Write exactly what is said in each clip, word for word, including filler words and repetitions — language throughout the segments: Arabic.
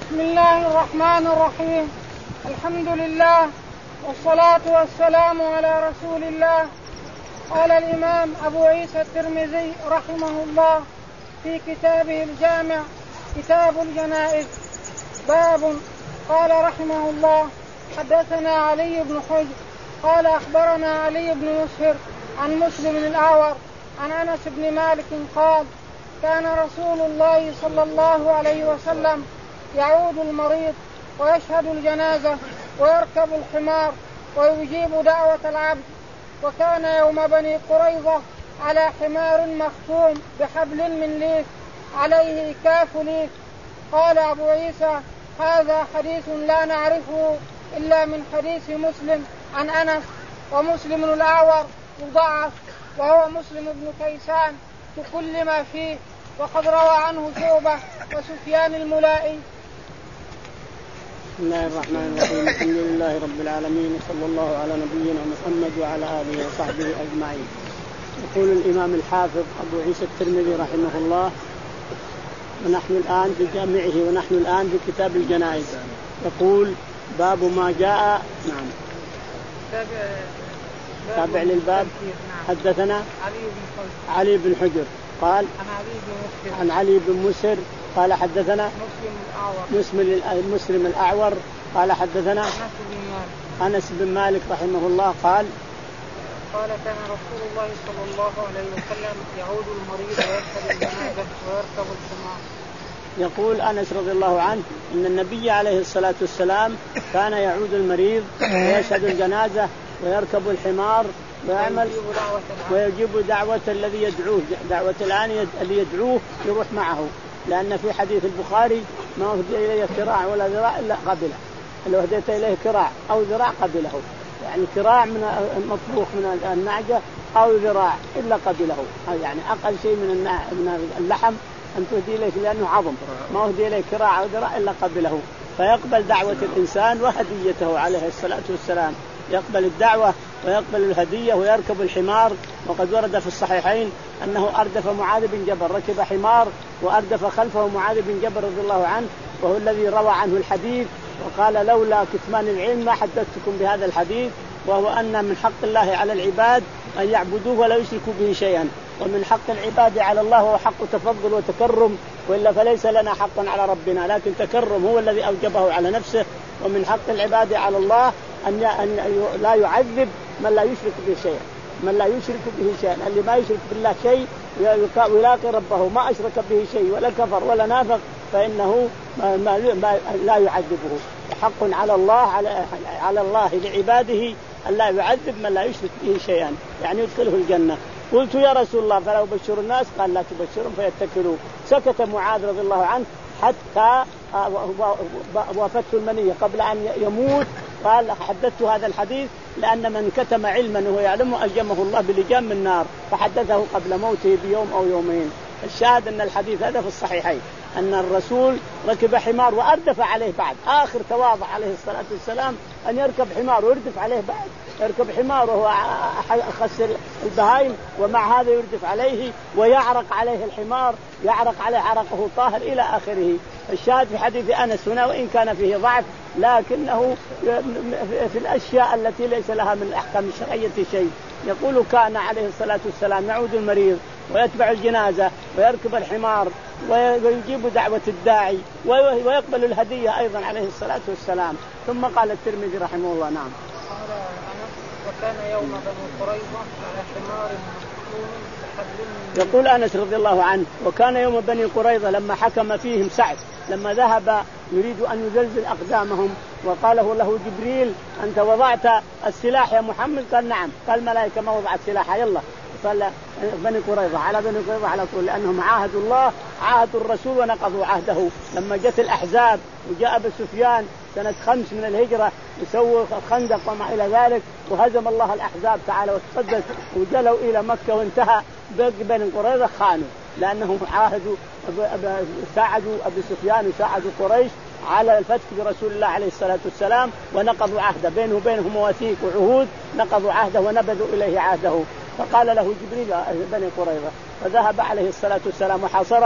بسم الله الرحمن الرحيم. الحمد لله والصلاة والسلام على رسول الله. قال الإمام أبو عيسى الترمذي رحمه الله في كتابه الجامع كتاب الجنائز باب. قال رحمه الله حدثنا علي بن حجر قال أخبرنا علي بن مسهر عن مسلم الأعور عن أنس بن مالك قال كان رسول الله صلى الله عليه وسلم يعود المريض ويشهد الجنازة ويركب الحمار ويجيب دعوة العبد. وكان يوم بني قريظة على حمار مختوم بحبل من ليف عليه كاف ليف. قال أبو عيسى هذا حديث لا نعرفه إلا من حديث مسلم عن أنس. ومسلم الأعور يضعف وهو مسلم بن كيسان بكل ما فيه، وقد روى عنه شعبة وسفيان الملائي. بسم الله الرحمن الرحيم. الحمد لله رب العالمين وصلى الله على نبينا محمد وعلى آله وصحبه أجمعين. يقول الإمام الحافظ أبو عيسى الترمذي رحمه الله ونحن الآن في جامعه ونحن الآن في كتاب الجنائز. يقول باب ما جاء. نعم تابع للباب. حدثنا علي بن حجر قال عن علي بن مسهر قال حدثنا مسلم الأعور قال حدثنا أنس بن مالك رحمه الله قال قال كان رسول الله صلى الله عليه وسلم يعود المريض ويشهد الجنازة ويركب الحمار. يقول أنس رضي الله عنه أن النبي عليه الصلاة والسلام كان يعود المريض ويشهد الجنازة ويركب الحمار ويعمل ويجيب دعوة الذي يدعوه، دعوة الآن اللي يدعوه يروح معه، لأن في حديث البخاري ما أهدي إليه كراع ولا ذراع إلا قبله، لو أهديت إليه كراع أو ذراع قبله، يعني كراع من المطبوخ من النعجة أو ذراع إلا قبله، يعني أقل شيء من اللحم أن تهدي إليه لأنه عظم، ما أهدي إليه كراع أو ذراع إلا قبله، فيقبل دعوة الإنسان وهديته عليه الصلاة والسلام، يقبل الدعوة ويقبل الهدية ويركب الحمار. وقد ورد في الصحيحين أنه أردف معاذ بن جبل، ركب حمار وأردف خلفه معاذ بن جبل رضي الله عنه، وهو الذي روى عنه الحديث وقال لولا كتمان العلم ما حدثتكم بهذا الحديث، وهو أن من حق الله على العباد أن يعبدوه ولا يشركوا به شيئا، ومن حق العباد على الله هو حق تفضل وتكرم، وإلا فليس لنا حق على ربنا، لكن تكرم هو الذي أوجبه على نفسه. ومن حق العباد على الله أن لا يعذب من لا يشرك به شيئا، من لا يشرك به شيئا، اللي ما يشرك بالله شيء ويلاقي ربه ما أشرك به شيء ولا كفر ولا نافق فإنه ما ما لا يعذبه. حق على الله على على الله لعباده أن لا يعذب من لا يشرك به شيئا، يعني يدخله الجنة. قلت يا رسول الله فلا أبشر الناس؟ قال لا تبشرهم فيتكلوا. سكت معاذ رضي الله عنه حتى وافته المنية قبل أن يموت. قال حدثت هذا الحديث لأن من كتم علما وهو يعلمه ألجمه الله بلجام من نار، فحدثه قبل موته بيوم أو يومين. الشاهد أن الحديث هذا في الصحيحين أن الرسول ركب حمار وأردف عليه بعد، آخر تواضع عليه الصلاة والسلام أن يركب حمار ويردف عليه بعد، يركب حمار وهو أخس البهائم ومع هذا يردف عليه ويعرق عليه الحمار، يعرق عليه عرقه طاهر إلى آخره. الشاهد في حديث أنس هنا وإن كان فيه ضعف لكنه في الأشياء التي ليس لها من الأحكام الشرعية شيء. يقول كان عليه الصلاة والسلام يعود المريض ويتبع الجنازة ويركب الحمار ويجيب دعوة الداعي ويقبل الهدية أيضا عليه الصلاة والسلام. ثم قال الترمذي رحمه الله نعم وكان يوم بني قريظة على حمار مختوم بحبل. يقول أنس رضي الله عنه وكان يوم بني قريظة لما حكم فيهم سعد لما ذهب يريد أن يزلزل أقدامهم وقاله له جبريل أنت وضعت السلاح يا محمد؟ قال نعم. قال الملائكة ما وضعت سلاح يلا صلى بني قريظة على بني قريظة على طول، لأنهم عاهدوا الله عاهدوا الرسول ونقضوا عهده. لما جت الأحزاب وجاء أبو سفيان سنة خمس من الهجرة يسووا خندق وما إلى ذلك وهزم الله الأحزاب تعالى وتقدس وجلوا إلى مكة وانتهى بني قريظة خانوا، لأنهم عاهدوا ساعدوا أبو سفيان وساعدوا قريش على الفتك برسول الله عليه الصلاة والسلام ونقضوا عهده، بينه وبينهم مواثيق وعهود، نقضوا عهده ونبذوا إليه عهده. فقال له جبريل بني قريظة، فذهب عليه الصلاة والسلام وحاصرهم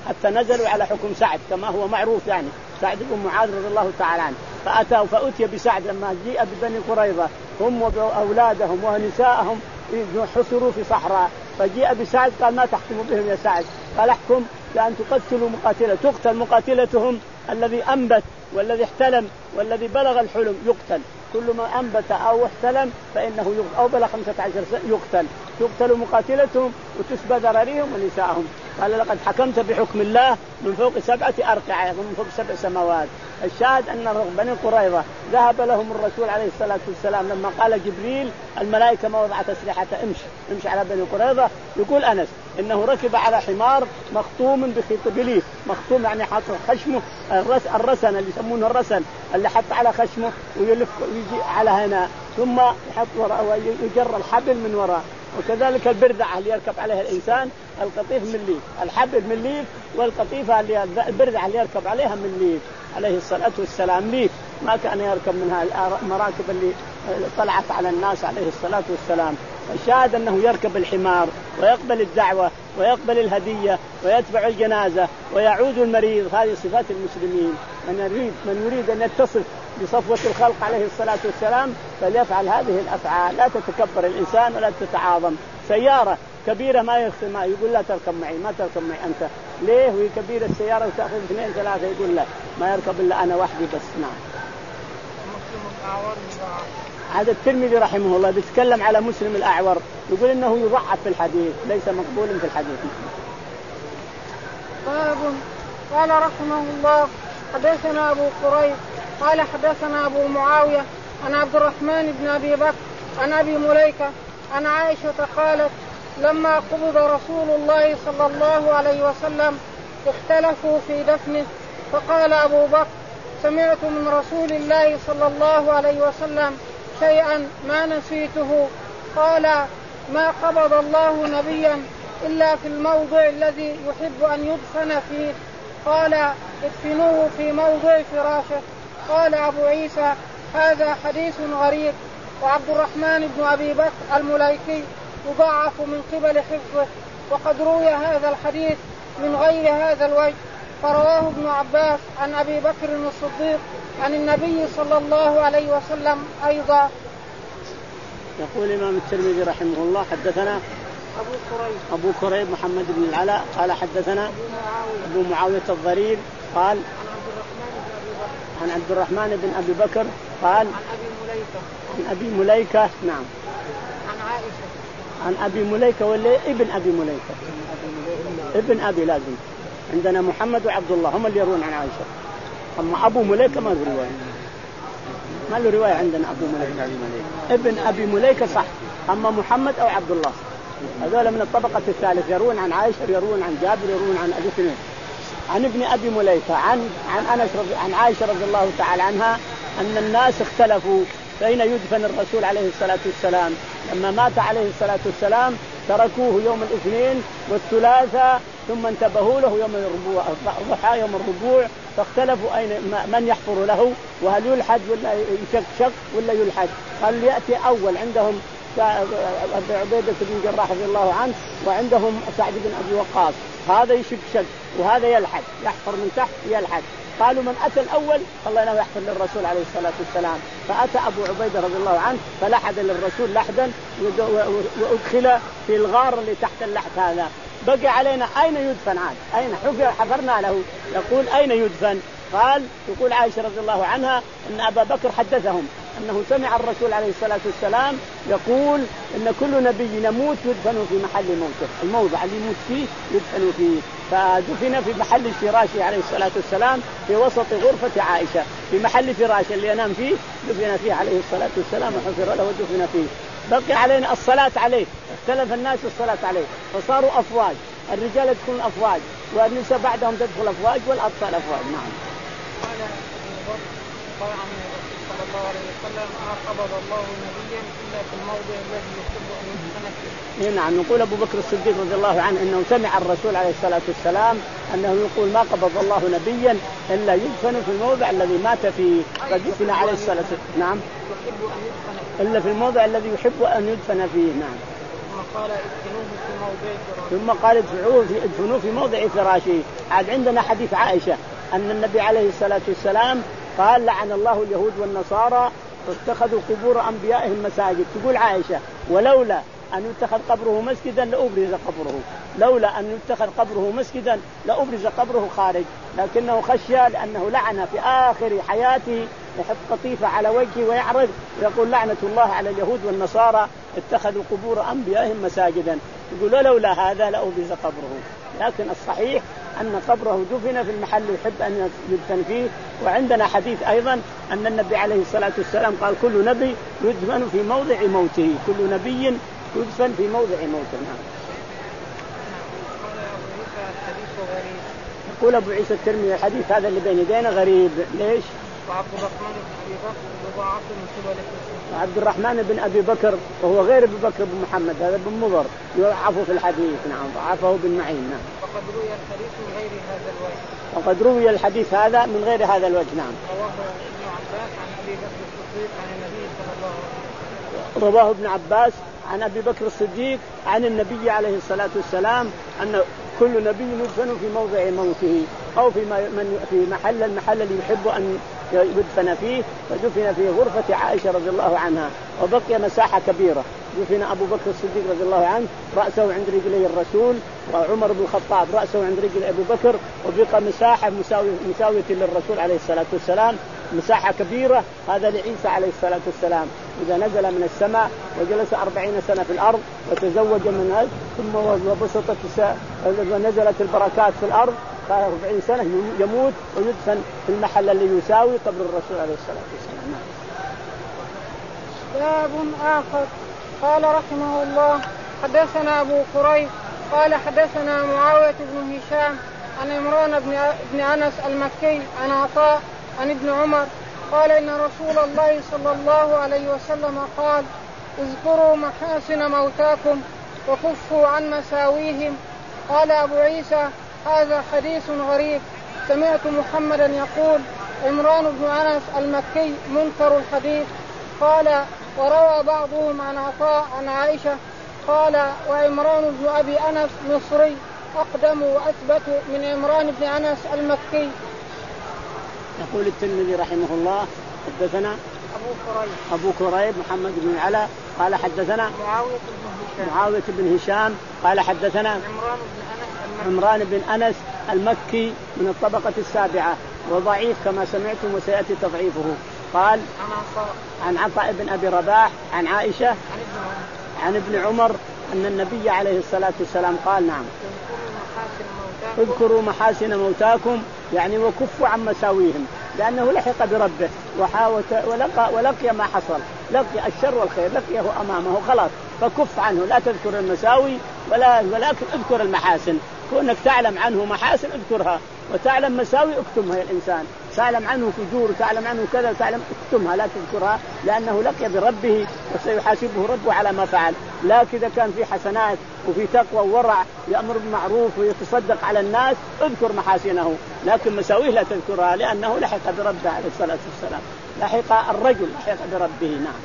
حتى نزلوا على حكم سعد كما هو معروف، يعني سعد بن معاذ رضي الله تعالى عنه. فأتوا فأتي بسعد لما جيء ببني قريظة هم وأولادهم ونساءهم حصروا في صحراء، فجيء بسعد قال ما تحكم بهم يا سعد؟ قال احكم بأن تقتلوا مقاتلة، تقتل مقاتلتهم الذي أنبت والذي احتلم والذي بلغ الحلم يقتل، كل ما أنبت أو احتلم فإنه يقتل أو بلغ خمسة عشر سنة يقتل، تقتل مقاتلتهم وتسبى ذراريهم ونساءهم. قال لقد حكمت بحكم الله من فوق سبعة أرقعة، من فوق سبع سماوات. الشاهد أن بني قريظة ذهب لهم الرسول عليه الصلاة والسلام لما قال جبريل الملائكة ما وضعت أسلحة امشي امشي على بني قريظة. يقول أنس إنه ركب على حمار مختوم بخيط بليف، مختوم يعني حط خشمه الرس الرسن اللي يسمونه الرسن اللي حط على خشمه ويلف ويجي على هنا ثم يحط وراء ويجر الحبل من وراء. وكذلك البردعة اللي يركب عليها الإنسان القطيف من ليف، الحبل من ليف والقطيفة اللي البردعة اللي يركب عليها من ليف عليه الصلاة والسلام ليف، ما كان يركب منها المراكب اللي طلعت على الناس عليه الصلاة والسلام. الشاهد أنه يركب الحمار ويقبل الدعوة ويقبل الهدية ويتبع الجنازة ويعود المريض. هذه صفات المسلمين. من يريد من يريد أن يتصف بصفوة الخلق عليه الصلاة والسلام فليفعل هذه الأفعال. لا تتكبر الإنسان ولا تتعاظم. سيارة كبيرة ما يخسر ما يقول لا تركب معي، ما تركب معي أنت ليه؟ وهي كبيرة السيارة وتأخذ اثنين ثلاثة يقول لا ما يركب إلا أنا وحدي بس. نعم. هذا الترمذي رحمه الله بيتكلم على مسلم الأعور، يقول إنه يضعف في الحديث ليس مقبول في الحديث. باب قال رحمه الله حدثنا أبو قريب قال حدثنا أبو معاوية عن عبد الرحمن بن أبي بكر عن أبي مليكة عن عائشة قالت لما قبض رسول الله صلى الله عليه وسلم اختلفوا في دفنه، فقال أبو بكر سمعت من رسول الله صلى الله عليه وسلم شيئا ما نسيته، قال ما قبض الله نبيا إلا في الموضع الذي يحب أن يدفن فيه، قال ادفنوه في موضع فراشه. قال أبو عيسى هذا حديث غريب. وعبد الرحمن بن أبي بكر المليكي يضاعف من قبل حفظه، وقد روي هذا الحديث من غير هذا الوجه، فرواه ابن عباس عن أبي بكر الصديق عن النبي صلى الله عليه وسلم أيضا. يقول الإمام الترمذي رحمه الله حدثنا أبو كريب أبو كريب محمد بن العلاء قال حدثنا أبو معاوية الضرير قال عن عبد الرحمن بن أبي بكر قال عن أبي مليكة عن أبي مليكة نعم عن عائشة عن أبي مليكة ولا ابن أبي مليكة؟ ابن أبي لازم عندنا محمد وعبد الله هم اللي يروون عن عائشة، أما أبو مليكة ما له رواية، ما له رواية عندنا أبو مليكة. ابن أبي مليكة صح، أما محمد أو عبد الله هذول من الطبقة الثالثة يروون عن عائشة يروون عن جابر يروون عن أبي سنين. عن ابن أبي مليكة عن عن أنس رضي عن عائشة رضي الله تعالى عنها أن الناس اختلفوا فأين يدفن الرسول عليه الصلاة والسلام. لما مات عليه الصلاة والسلام تركوه يوم الاثنين والثلاثاء ثم انتبهوا له يوم الربوع الضحى يوم الربوع، فاختلفوا أين من يحفر له وهل يلحد ولا يشق ولا يلحد. قال يأتي أول عندهم أبي عبيدة بن جراح رضي الله عنه وعندهم سعد بن أبي وقاص، هذا يشق شق وهذا يلحد يحفر من تحت يلحد. قالوا من أتى الأول الله ينوي يحفر للرسول عليه الصلاة والسلام، فأتى أبو عبيدة رضي الله عنه فلحد للرسول لحدا وأدخل في الغار اللي تحت اللحد هذا. بقي علينا أين يدفن عاد أين حفرنا له يقول أين يدفن. قال يقول عائشة رضي الله عنها أن أبا بكر حدثهم أنه سمع الرسول عليه الصلاة والسلام يقول إن كل نبي يموت يدفن في محل موته، الموضع اللي يموت فيه يدفن فيه. فدفن في محل فراشه عليه الصلاة والسلام في وسط غرفة عائشة، في محل فراشه اللي ينام فيه دفن فيه عليه الصلاة والسلام وحفر له ودفن فيه. بقي علينا الصلاة عليه، اختلف الناس الصلاة عليه فصاروا أفواج، الرجال يدخلون أفواج والنساء بعدهم تدخل أفواج والأطفال أفواج. نعم. قال عن الرسول صلى الله عليه وسلم ما قبض الله نبيا إلا في الموضع الذي يحب أن يدفن فيه. نعم. نقول أبو بكر الصديق رضي الله عنه أنه سمع الرسول عليه الصلاة والسلام أنه يقول ما قبض الله نبيا إلا يدفن في الموضع الذي مات فيه، فدفن عليه الصلاة والسلام. نعم. يحب أن يدفن إلا في الموضع الذي يحب أن يدفن فيه. نعم. قال ادفنوه في موضع فراشه. ثم قال ادفعوه في ادفنوه في موضع فراشه. عاد عندنا حديث عائشة أن النبي عليه الصلاة والسلام قال لعن الله اليهود والنصارى واتخذوا قبور أنبيائهم مساجد. تقول عائشة ولولا أن يتخذ قبره مسجدا لأبرز قبره، لولا أن يتخذ قبره مسجدا لأبرز قبره خارج، لكنه خشى لأنه لعن في آخر حياته يحط قطيفة على وجهه ويعرض ويقول لعنة الله على اليهود والنصارى اتخذوا قبور أنبيائهم مساجدا. يقول لولا هذا لأبرز قبره، لكن الصحيح أن قبره دفن في المحل يحب أن يدفن فيه. وعندنا حديث أيضا أن النبي عليه الصلاة والسلام قال كل نبي يدفن في موضع موته، كل نبي يدفن في موضع موته. يقول أبو عيسى الترمذي الحديث هذا اللي بين يدينا غريب. ليش؟ وعبد الرحمن بن أبي بكر يضاعف من قبل الحسين. عبد الرحمن بن أبي بكر وهو غير أبي بكر بن محمد، هذا بن مضر يضعف في الحديث. نعم ضعفه بن معين. نعم. وقد روي الحديث من غير هذا الوجه. وقد روي الحديث هذا من غير هذا الوجه. نعم. رواه ابن عباس رواه ابن عباس عن عن أبي بكر الصديق عن النبي صلى الله عليه وسلم. أبي بكر الصديق عن النبي عليه الصلاة والسلام أن كل نبي يدفن في موضع موته أو في في محل المحل اللي يحب أن يدفن فيه، فدفن في غرفة عائشة رضي الله عنها وبقي مساحة كبيرة. دفن أبو بكر الصديق رضي الله عنه رأسه عند رجلي الرسول، وعمر بن الخطاب رأسه عند رجل أبو بكر، وبقى مساحة مساوية للرسول عليه الصلاة والسلام، مساحة كبيرة. هذا لعيسى عليه الصلاة والسلام إذا نزل من السماء وجلس أربعين سنة في الأرض وتزوج من هذا ثم وبسطت ونزلت البركات في الأرض أربعين سنة يموت ويدفن في المحل اللي يساوي قبر الرسول عليه الصلاة والسلام. باب آخر. قال رحمه الله حدثنا أبو كريب قال حدثنا معاوية بن هشام عن عمران بن أنس المكي عن عطاء عن ابن عمر قال إن رسول الله صلى الله عليه وسلم قال اذكروا محاسن موتاكم وكفوا عن مساويهم. قال أبو عيسى هذا حديث غريب. سمعت محمدا يقول عمران بن أنس المكي منكر الحديث. قال وروى بعضهم عن عطاء عن عائشة قال وعمران بن أبي أنس مصري أقدم وأثبت من عمران بن أنس المكي. يقول الترمذي رحمه الله حدثنا أبو كريب أبو كريب محمد بن علاء قال حدثنا معاوية بن هشام معاوية بن هشام قال حدثنا عمران بن أنس عمران بن أنس المكي من الطبقة السابعة وضعيف كما سمعتم وسيأتي تضعيفه. قال عن عطاء بن أبي رباح عن عائشة عن ابن عمر أن النبي عليه الصلاة والسلام قال نعم اذكروا محاسن موتاكم يعني وكفوا عن مساويهم، لأنه لحق بربه ولقى, ولقي ما حصل، لقي الشر والخير لقيه أمامه خلاص، فكف عنه لا تذكر المساوي ولا ولكن اذكر المحاسن. كونك تعلم عنه محاسن اذكرها وتعلم مساوي اكتمها. يا الإنسان تعلم عنه فجور تعلم عنه كذا تعلم اكتمها لا تذكرها، لأنه لقي بربه وسيحاسبه ربه على ما فعل. لكن إذا كان في حسنات وفي تقوى وورع يأمر بالمعروف ويتصدق على الناس اذكر محاسنه، لكن مساويه لا تذكرها لأنه لحق بربه عليه الصلاة والسلام. لحق الرجل لحق بربه. نعم.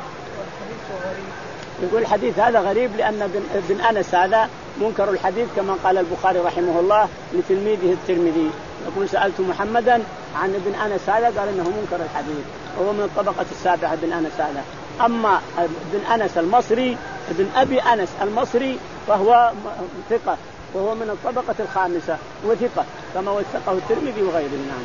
يقول الحديث هذا غريب لأن ابن أنس هذا منكر الحديث كما قال البخاري رحمه الله لتلميذه الترمذي. يقول سألت محمدا عن ابن أنس هذا قال إنه منكر الحديث وهو من الطبقة السابعة ابن أنس هذا. أما ابن أنس المصري ابن أبي أنس المصري فهو ثقة وهو من الطبقة الخامسة وثقة كما وثقه الترمذي وغيره. نعم.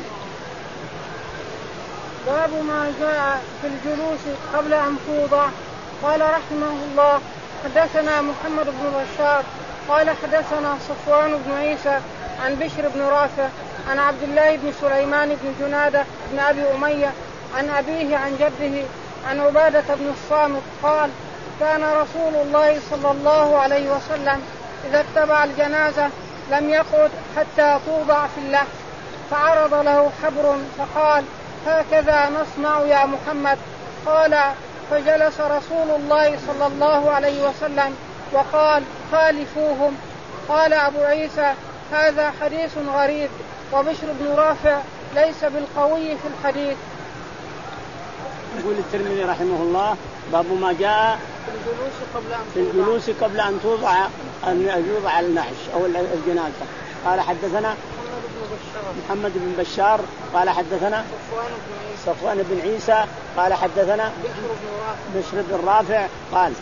باب ما جاء في الجلوس قبل أن توضع. قال رحمه الله حدثنا محمد بن بشار قال حدثنا صفوان بن عيسى عن بشر بن رافع عن عبد الله بن سليمان بن جنادة بن أبي أمية عن أبيه عن جده عن عبادة بن الصامت قال كان رسول الله صلى الله عليه وسلم إذا اتبع الجنازة لم يقعد حتى توضع في اللحد، فعرض له حبر فقال هكذا نصنع يا محمد. قال فجلس رسول الله صلى الله عليه وسلم وقال خالفوهم. قال أبو عيسى هذا حديث غريب وبشر بن رافع ليس بالقوي في الحديث. يقول الترمذي رحمه الله باب ما جاء الجلوس قبل أن في الجلوس قبل أن توضع أن يوضع النعش أو الجنازة. قال حدثنا محمد بن بشار قال حدثنا صفوان بن عيسى قال حدثنا بشر بن رافع قال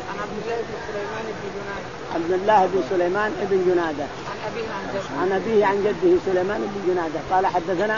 عبد الله بن سليمان بن جنادة عن أبيه عن جده سليمان بن جنادة قال حدثنا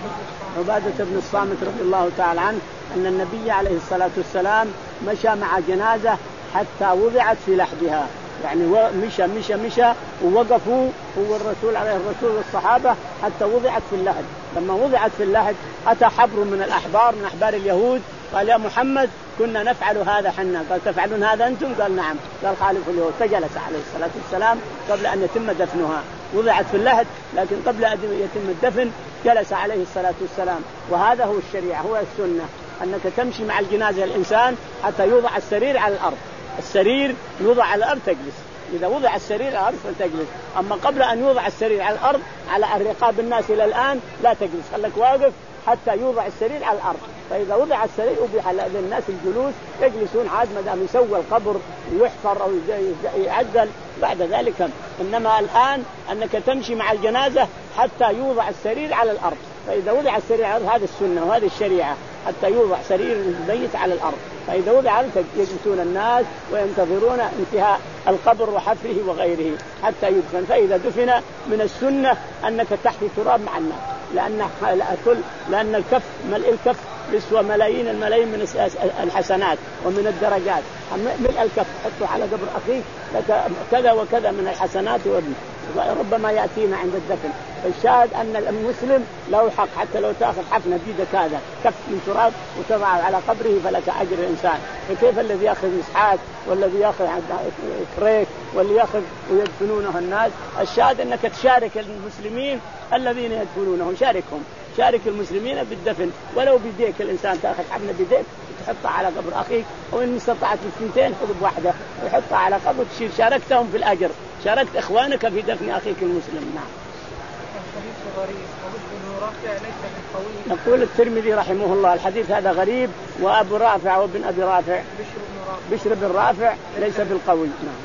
عبادة بن الصامت رضي الله تعالى عنه أن النبي عليه الصلاة والسلام مشى مع جنازة حتى وضعت في لحدها، يعني مشى مشى مشى ووقفوا هو الرسول عليه الرسول والصحابة حتى وضعت في اللحد. لما وضعت في اللحد أتى حبر من الأحبار من أحبار اليهود قال يا محمد كنا نفعل هذا حنا. قال تفعلون هذا أنتم؟ قال نعم. قال خالف اليهود. فجلس عليه الصلاة والسلام قبل أن يتم دفنها. وضعت في اللحد لكن قبل أن يتم الدفن جلس عليه الصلاة والسلام. وهذا هو الشريعة هو السنة، أنك تمشي مع الجنازة الإنسان حتى يوضع السرير على الأرض. السرير يوضع على الأرض تجلس، إذا وضع السرير على الأرض فتجلس. أما قبل أن يوضع السرير على الأرض على الرقاب الناس إلى الآن لا تجلس، خلك واقف حتى يوضع السرير على الأرض. فإذا وضع السرير أبيح للناس الجلوس يجلسون عاد ما دام يسوى القبر ويحفر أو يعدل بعد ذلك. إنما الآن أنك تمشي مع الجنازة حتى يوضع السرير على الأرض. فإذا وضع السرير على الأرض هذه السنة وهذه الشريعة حتى يوضع سرير الميت على الأرض. فإذا وضع على الأرض يجلسون الناس وينتظرون انتهاء القبر وحفره وغيره حتى يدفن. فإذا دفن من السنة أنك تحت تراب مع الناس، لأن لأن الكف ملء الكف يسوى ملايين الملايين من الحسنات ومن الدرجات. ملء الكف حطه على قبر أخيك لك كذا وكذا من الحسنات وربما يأتينا عند الدفن. فالشاهد أن المسلم له حق حتى لو تأخذ حفنة بيدك هذا كف من تراب وتضعه على قبره فلك أجر الإنسان. فكيف الذي يأخذ مسحات والذي يأخذ كريك واللي يأخذ ويدفنونه الناس؟ الشاهد أنك تشارك المسلمين الذين يدفنونهم، شاركهم شارك المسلمين بالدفن ولو بيديك. الإنسان تأخذ حفنة بيديك تحطها على قبر أخيك، وإن استطعت الثنتين خذ بواحدة وحطها على قبر تشير، شاركتهم في الأجر، شاركت إخوانك في دفن أخيك المسلم. نعم. يقول الترمذي رحمه الله الحديث هذا غريب، وأبو رافع وابن أبي رافع بشر بن رافع ليس بالقوي. نعم.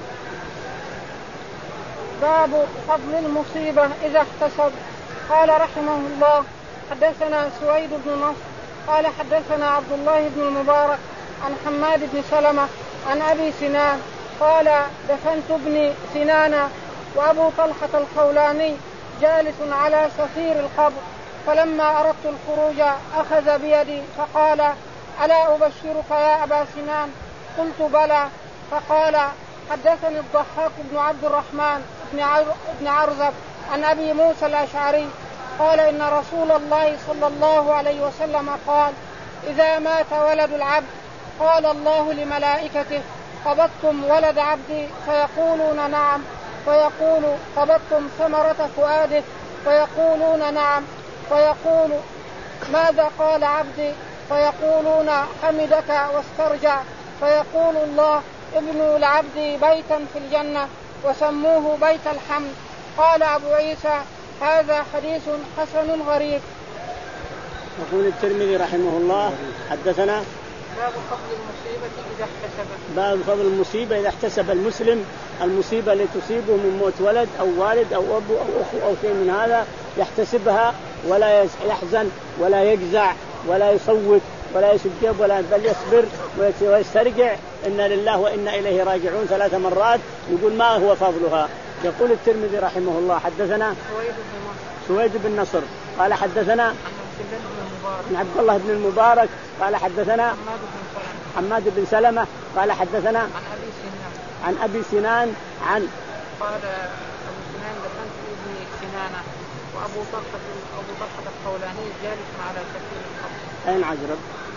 باب فضل المصيبة إذا احتسب. قال رحمه الله حدثنا سويد بن نصر قال حدثنا عبد الله بن المبارك عن حماد بن سلمة عن أبي سنان قال دفنت ابني سنانا وأبو طلحة الخولاني جالس على سفير القبر، فلما أردت الخروج أخذ بيدي فقال ألا أبشرك يا أبا سنان؟ قلت بلى. فقال حدثني الضحاك بن عبد الرحمن بن عرزب عن أبي موسى الأشعري قال إن رسول الله صلى الله عليه وسلم قال إذا مات ولد العبد قال الله لملائكته قبضتم ولد عبدي؟ فيقولون نعم. فيقول قبضتم ثمرة فؤاده؟ فيقولون نعم. فيقول ماذا قال عبدي؟ فيقولون حمدك واسترجع. فيقول الله ابنوا لعبدي بيتا في الجنة وسموه بيت الحمد. قال أبو عيسى هذا حديث حسن غريب. يقول الترمذي رحمه الله حدثنا باب فضل المصيبة إذا احتسب. باب فضل المصيبة إذا احتسب المسلم المصيبة التي تصيبه من موت ولد أو والد أو أبو أو أخو أو شيء من هذا يحتسبها ولا يحزن ولا يجزع ولا يصوت ولا يسجب ولا بل يصبر ويسترجع إنا لله وإنا إليه راجعون ثلاث مرات. يقول ما هو فضلها؟ يقول الترمذي رحمه الله حدثنا سويد بن نصر قال حدثنا عن عبد الله بن المبارك قال حدثنا حماد بن سلمة قال حدثنا عن أبي سنان عن قال أبو سنان دفنت ابني سنانة وأبو طلحة أبو طلحة الخولاني جالس على سفير القبر. أين عجرب؟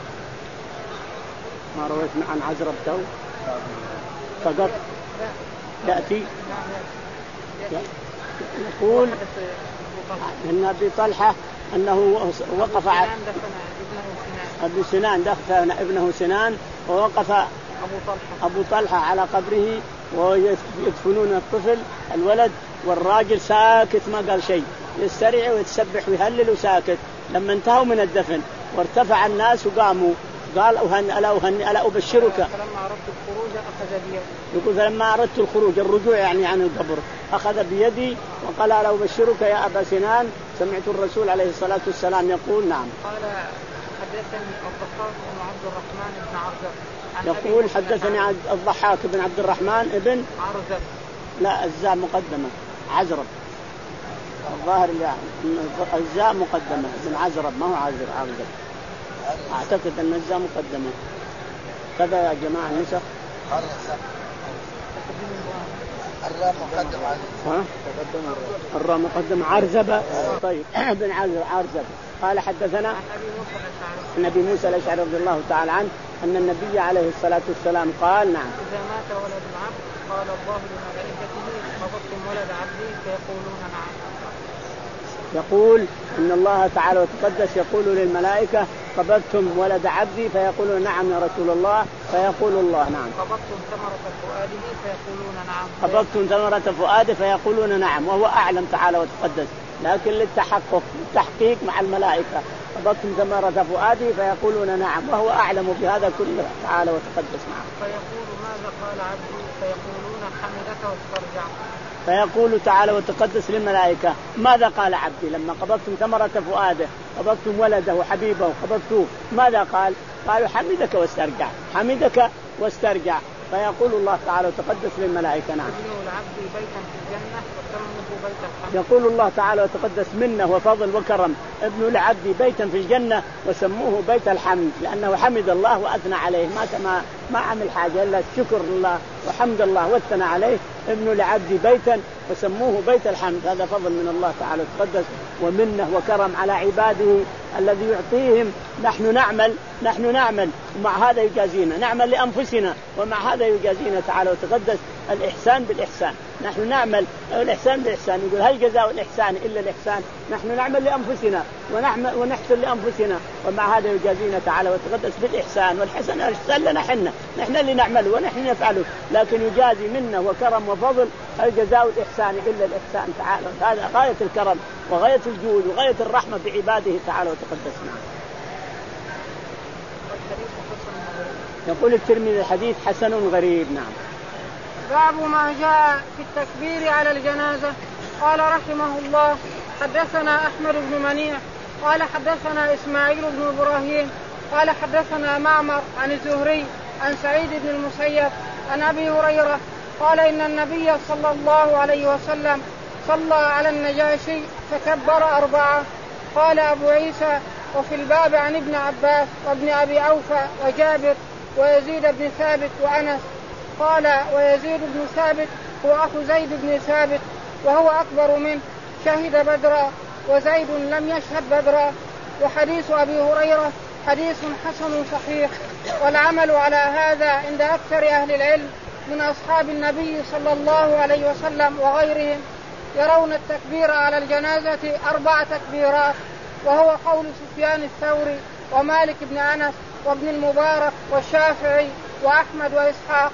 ما رويت عن عجرب تو فقط يأتي يقول أن أبي طلحة أنه وقف على أبي سنان دفن ابنه سنان ووقف أبو طلحة أبو طلحة على قبره ويدفنون الطفل الولد والراجل ساكت ما قال شيء يسترع ويتسبح ويهلل وساكت. لما انتهوا من الدفن وارتفع الناس وقاموا قال أهنئ ألا أهنئ ألا أبشرك. فلما أردت الخروج أخذ بيدي. يقول فلما أردت الخروج الرجوع يعني عن القبر أخذ بيدي وقال ألا أبشرك يا أبا سنان. سمعت الرسول عليه الصلاة والسلام يقول نعم. قال حدثني الضحاك بن عبد الرحمن بن عرزب. يقول حدثني الضحاك بن عبد الرحمن ابن عرزب. لا الزاء مقدمة عزرب الظاهر يعني الزاء مقدمة بن عزرب ما هو عزرب عرزب أعتقد أن الزاء مقدمة كذا يا جماعة النسخ. الراء مقدم ها الراء مقدم عرزبة. طيب بن عرزب قال حدثنا النبي موسى الأشعري رضي الله تعالى عنه أن النبي عليه الصلاة والسلام قال نعم إذا مات ولد العبد قال الله لملائكته قبضتم ولد عبدي فيقولون نعم. يقول إن الله تعالى وتقدس يقول للملائكة قبضتم ولد عبدي فيقولون نعم يا رسول الله فيقول الله نعم. قبضتم ثمرة فؤاده فيقولون نعم. قبضتم ثمرة فؤاده فيقولون نعم وهو أعلم تعالى وتقدس لكن للتحقق للتحقيق مع الملائكة قبضتم ثمرة فؤاده فيقولون نعم وهو أعلم بهذا كله تعالى وتقدس معه. فيقول ماذا قال عبدي فيقولون حمدك واسترجع. فيقول تعالى وتقدس للملائكة ماذا قال عبدي لما قبضتم ثمرة فؤاده قبضتم ولده وحبيبه قبضتوه ماذا قال؟ قالوا حمدك واسترجع حمدك واسترجع. فيقول الله تعالى وتقدس للملائكة نعم. يقول الله تعالى وتقدس منه وفضل وكرم ابن العبد بيتا في الجنة وسموه بيت الحمد لأنه حمد الله وأثنى عليه ما ما عمل حاجة إلا الشكر لله وحمد الله واثنى عليه. ابن العبد بيتا وسموه بيت الحمد هذا فضل من الله تعالى وتقدس ومنه وكرم على عباده الذي يعطيهم. نحن نعمل نحن نعمل ومع هذا يجازينا نعمل لأنفسنا ومع هذا يجازينا تعالى وتقدس الإحسان بالإحسان. نحن نعمل الإحسان بالإحسان يقول هل جزاء الإحسان إلا الإحسان. نحن نعمل لأنفسنا ونعمل ونحسن لأنفسنا ومع هذا يجازينا تعالى وتقدس بالإحسان. والحسن الإحسان لنا حنا نحن اللي نعمله ونحن نفعله لكن يجازي منا وكرم وفضل هل جزاء الإحسان إلا الإحسان تعالى. هذا غاية الكرم وغاية الجود وغاية الرحمة بعباده تعالى وتقدس معه. يقول الترمذي الحديث حسن غريب نعم. باب ما جاء في التكبير على الجنازة. قال رحمه الله حدثنا أحمد بن منيع قال حدثنا إسماعيل بن إبراهيم قال حدثنا معمر عن الزهري عن سعيد بن المسيب عن أبي هريرة قال إن النبي صلى الله عليه وسلم صلى على النجاشي فكبر أربعة. قال أبو عيسى وفي الباب عن ابن عباس وابن أبي أوفى وجابر ويزيد بن ثابت وأنس. قال ويزيد بن ثابت هو أخو زيد بن ثابت وهو أكبر منه شهد بدرا وزيد لم يشهد بدرا. وحديث أبي هريرة حديث حسن صحيح والعمل على هذا عند أكثر أهل العلم من أصحاب النبي صلى الله عليه وسلم وغيرهم يرون التكبير على الجنازة أربع تكبيرات وهو قول سفيان الثوري ومالك بن أنس وابن المبارك والشافعي وأحمد وإسحاق.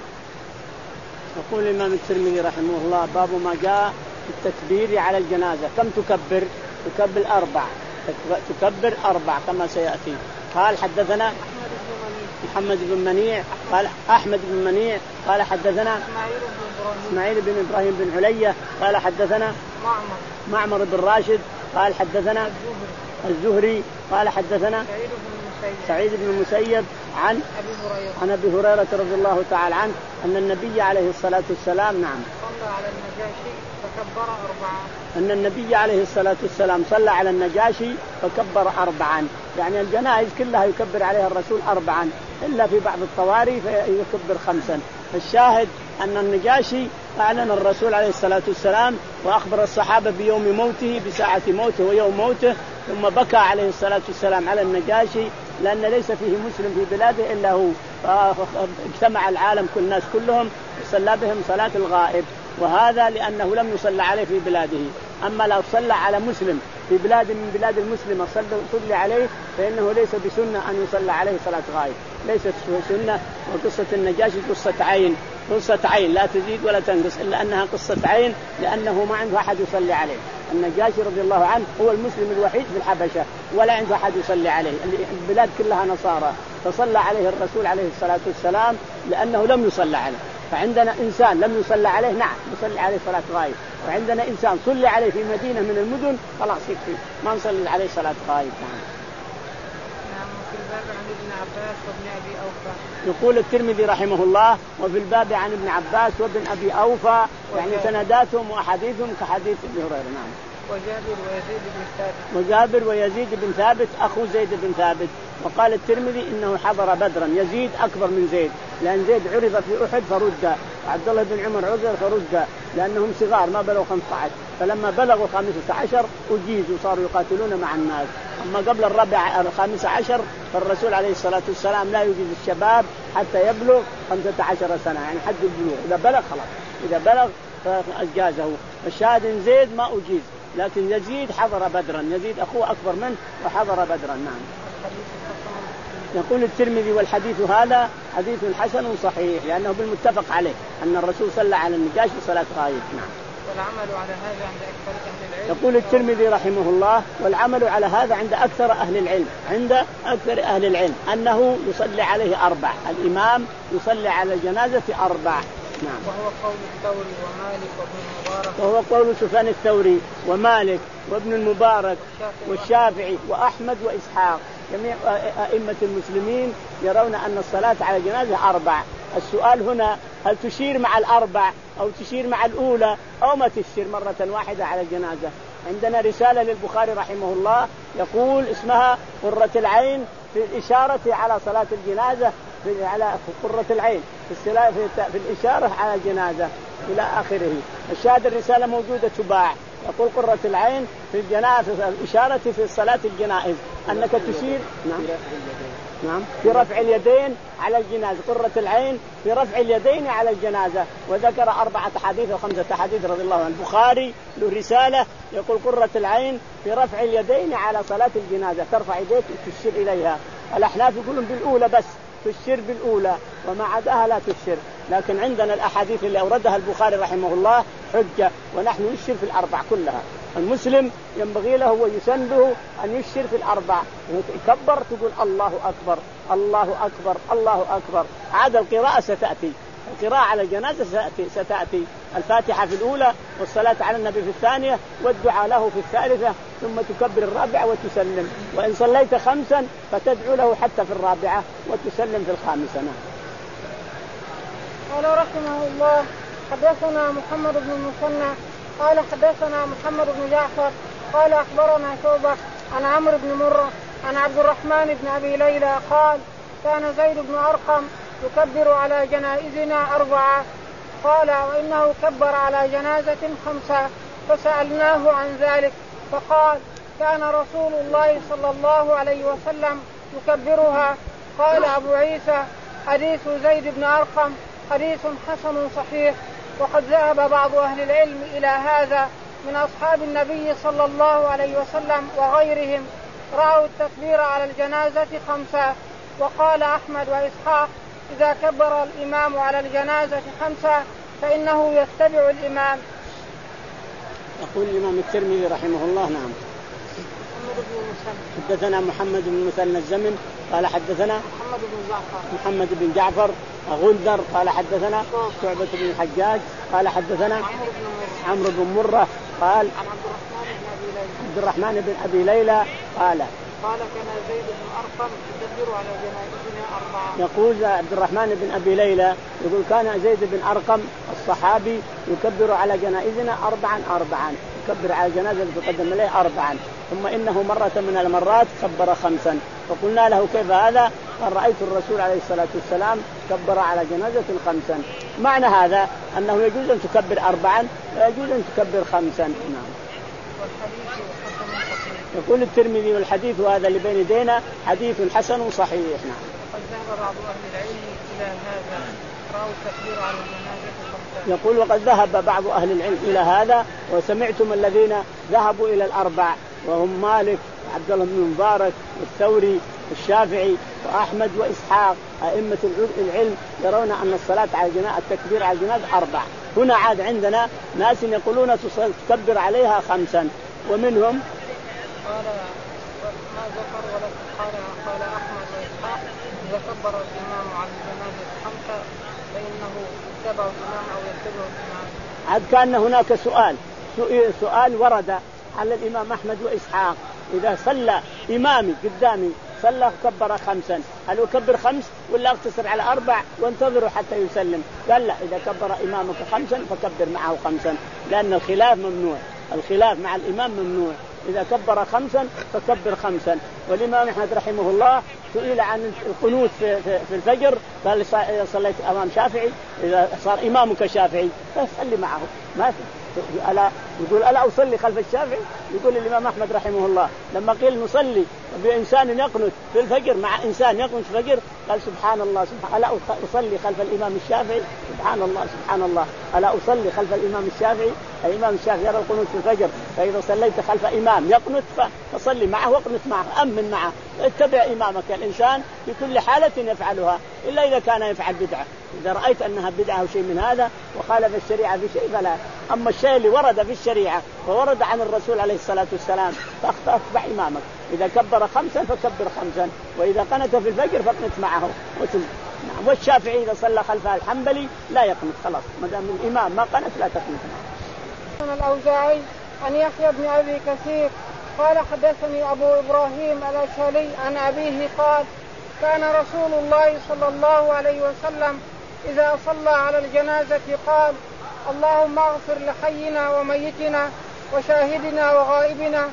يقول الإمام الترمذي رحمه الله باب ما جاء في التكبير على الجنازة. كم تكبر؟ تكبر أربع تكبر أربع كما سيأتي. قال حدثنا محمد بن منيع قال أحمد بن منيع قال حدثنا إسماعيل بن إبراهيم بن علية قال حدثنا معمر معمر بن راشد قال حدثنا الزهري قال حدثنا سعيد بن المسيب عن عن أبي هريرة رضي الله تعالى عنه أن النبي عليه الصلاة والسلام نعم صلى على النجاشي فكبر أربعا. أن النبي عليه الصلاة والسلام صلى على النجاشي فكبر أربعا يعني الجنائز كلها يكبر عليها الرسول أربعا إلا في بعض الطوارئ فيكبر خمسا. الشاهد أن النجاشي أعلن الرسول عليه الصلاة والسلام وأخبر الصحابة بيوم موته بساعة موته ويوم موته ثم بكى عليه الصلاة والسلام على النجاشي لأن ليس فيه مسلم في بلاده إلا هو. اجتمع العالم كل الناس كلهم وصلى بهم صلاة الغائب وهذا لأنه لم يصلى عليه في بلاده. أما لو صلى على مسلم في بلاد من بلاد المسلمة صلى عليه فإنه ليس بسنة أن يصلى عليه صلاة غائب ليست سنة. وقصة النجاشي قصة عين قصة عين لا تزيد ولا تنقص إلا أنها قصة عين لأنه ما عنده أحد يصلي عليه. النجاشي رضي الله عنه هو المسلم الوحيد في الحبشة ولا عنده أحد يصلي عليه. البلاد كلها نصارى فصلى عليه الرسول عليه الصلاة والسلام لأنه لم يصلى عليه. فعندنا إنسان لم يصلى عليه نعم يصلي عليه صلاة غائب، وعندنا إنسان صلى عليه في مدينة من المدن خلاص يكفي ما نصلي عليه صلاة غائب. نعم. في الباب عن ابن عباس وابن أبي أوفى. يقول الترمذي رحمه الله وفي الباب عن ابن عباس وابن أبي أوفى يعني سنداتهم وأحاديثهم كحديث ابن هريرة. نعم. وجابر ويزيد بن ثابت. وجابر ويزيد بن ثابت أخو زيد بن ثابت. وقال الترمذي إنه حضر بدرا، يزيد أكبر من زيد لأن زيد عرض في أحد فرد، وعبد الله بن عمر عذر فرد لأنهم صغار ما بلغوا خمسة عشر، فلما بلغوا خمسة عشر أجيزوا وصاروا يقاتلون مع الناس. أما قبل الرابع الخامس عشر فالرسول عليه الصلاة والسلام لا يجيز الشباب حتى يبلغ خمسة عشر سنة يعني حد البلوغ، إذا بلغ خلاص، إذا بلغ فأجازه. الشاهد زيد ما أجيز، لكن يزيد حضر بدرا، يزيد أخوه أكبر منه وحضر بدرا. نعم. يقول الترمذي والحديث هذا حديث حسن صحيح لأنه بالمتفق عليه أن الرسول صلى على النجاشي صلاة غائب. نعم. والعمل على هذا عند أكثر أهل العلم. يقول الترمذي رحمه الله والعمل على هذا عند أكثر أهل العلم، عند أكثر أهل العلم أنه يصلي عليه أربع، الإمام يصلي على الجنازة أربع. نعم. وهو قول الثوري ومالك وابن المبارك. وهو قول سفيان الثوري ومالك وابن المبارك والشافعي وأحمد وإسحاق، جميع أئمة المسلمين يرون أن الصلاة على الجنازة أربع. السؤال هنا هل تشير مع الأربع أو تشير مع الأولى أو ما تشير مرة واحدة على الجنازة؟ عندنا رسالة للبخاري رحمه الله يقول اسمها قرة العين في الإشارة على صلاة الجنازة، في على قرة العين في, في الإشارة على الجنازة إلى آخره. الشاهد الرسالة موجودة تباع، يقول قرة العين في الجنازة في الإشارة في صلاة الجنائز أنك تشير. نعم. نعم في رفع اليدين على الجنازة، قرة العين في رفع اليدين على الجنازة. وذكر أربعة حديث وخمسة حديث رضي الله عنه. البخاري له رسالة يقول قرة العين في رفع اليدين على صلاة الجنازة، ترفع يديك وتشير إليها. الأحناف يقولون بالأولى بس تشير بالأولى وما عداها لا تشير، لكن عندنا الأحاديث اللي أوردها البخاري رحمه الله حجة، ونحن نشير في الأربع كلها. المسلم ينبغي له ويسنده أن يشير في الأربع، يكبر تقول الله أكبر الله أكبر الله أكبر. عاد القراءة ستأتي، القراءة على الجنازة ستأتي, ستأتي الفاتحة في الأولى والصلاة على النبي في الثانية والدعاء له في الثالثة، ثم تكبر الرابعة وتسلم. وإن صليت خمسا فتدعو له حتى في الرابعة وتسلم في الخامسة. قال رحمه الله حدثنا محمد بن المثنى قال حدثنا محمد بن جعفر قال أخبرنا شعبة عن عمرو بن مرة عن عبد الرحمن بن أبي ليلى قال كان زيد بن أرقم يكبر على جنائزنا أربعة، قال وإنه كبر على جنازة خمسة، فسألناه عن ذلك فقال كان رسول الله صلى الله عليه وسلم يكبرها. قال أبو عيسى حديث زيد بن أرقم حديث حسن صحيح. وقد ذهب بعض أهل العلم إلى هذا من أصحاب النبي صلى الله عليه وسلم وغيرهم، رأوا التكبير على الجنازة خمسة. وقال أحمد وإسحاق إذا كبر الإمام على الجنازة خمسة فإنه يتبع الإمام. يقول الإمام الترمذي رحمه الله. نعم. حدثنا محمد بن مثنى الزمن قال حدثنا محمد بن جعفر محمد بن جعفر غندر قال حدثنا شعبة بن الحجاج قال حدثنا عمرو بن مرة قال عبد الرحمن بن أبي ليلى قال قال كان زيد بن أرقم يكبر على جنائزنا أربعة. يقول عبد الرحمن بن أبي ليلى يقول كان زيد بن أرقم الصحابي يكبر على جنائزنا أربعا أربعا، يكبر على الجنازة اللي تقدم إليه أربعا، ثم إنه مرة من المرات كبر خمسا. فقلنا له كيف هذا؟ قال رأيت الرسول عليه الصلاة والسلام كبر على جنازة خمسا. معنى هذا أنه يجوز أن تكبر أربعا ويجوز أن تكبر خمسا. نعم. يقول الترمذي والحديث هذا اللي بين يدينا حديث حسن صحيح. نعم. قد ذهب بعض أهل العلم إلى هذا، رأوا التكبير على الجنازة خمسة. يقول وقد ذهب بعض أهل العلم إلى هذا، وسمعتم الذين ذهبوا إلى الأربع وهم مالك عبد الله بن المبارك والثوري والشافعي وأحمد وإسحاق أئمة العلم يرون أن الصلاة على الجنازة التكبير على الجنازة أربع. هنا عاد عندنا ناس يقولون تكبر عليها خمسا، ومنهم قال ما ذكر ولا قال قال أحمد وإسحاق إذا كبر الإمام على الجنازة خمسة فإنه يتبع الإمام أو يتبع الإمام؟ عاد كان هناك سؤال سؤال ورد على الإمام أحمد وإسحاق، إذا صلى إمامي قدامي صلى كبر خمسا هل يكبر خمس ولا اقتصر على أربع وانتظروا حتى يسلم؟ قال لا، إذا كبر إمامك خمسا فكبر معه خمسا، لأن الخلاف ممنوع، الخلاف مع الإمام ممنوع، إذا كبر خمسا فكبر خمسا. والإمام أحمد رحمه الله سئل عن القنوت في, في, في الفجر، قال إذا صليت أمام شافعي، إذا صار إمامك شافعي فصلي معه، ما ألا يقول ألا أصلي خلف الشافعي؟ يقول الإمام أحمد رحمه الله لما قيل نصلي بإنسان يقنت في الفجر مع إنسان يقنت في الفجر قال سبحان الله سبحان ألا أصلي خلف الإمام الشافعي؟ سبحان الله سبحان الله، ألا أصلي خلف الإمام الشافعي؟ الإمام الشافعي يرى القنوت في الفجر، فإذا صليت خلف إمام يقنت فصلي معه واقنت معه، أمن معه، اتبع إمامك. الإنسان في كل حالة يفعلها إلا إذا كان يفعل بدعة، إذا رأيت أنها بدعة أو شيء من هذا وخالف الشريعة في شيء فلا. أما الشيء اللي ورد في الشريعة وورد عن الرسول عليه الصلاة والسلام فاتبع إمامك، إذا كبر خمسا فكبر خمسا، وإذا قنت في الفجر فاقنت معه وتم. والشافعي إذا صلى خلف الحنبلي لا يقنت، خلاص ما دام الإمام ما قنت لا تقنت معه. الأوزاعي عن يحيى بن أبي كثير قال حدثني أبو إبراهيم الأشهلي عن أبيه قال كان رسول الله صلى الله عليه وسلم إذا صلى على الجنازة قال اللهم اغفر لحينا وميتنا وشاهدنا وغائبنا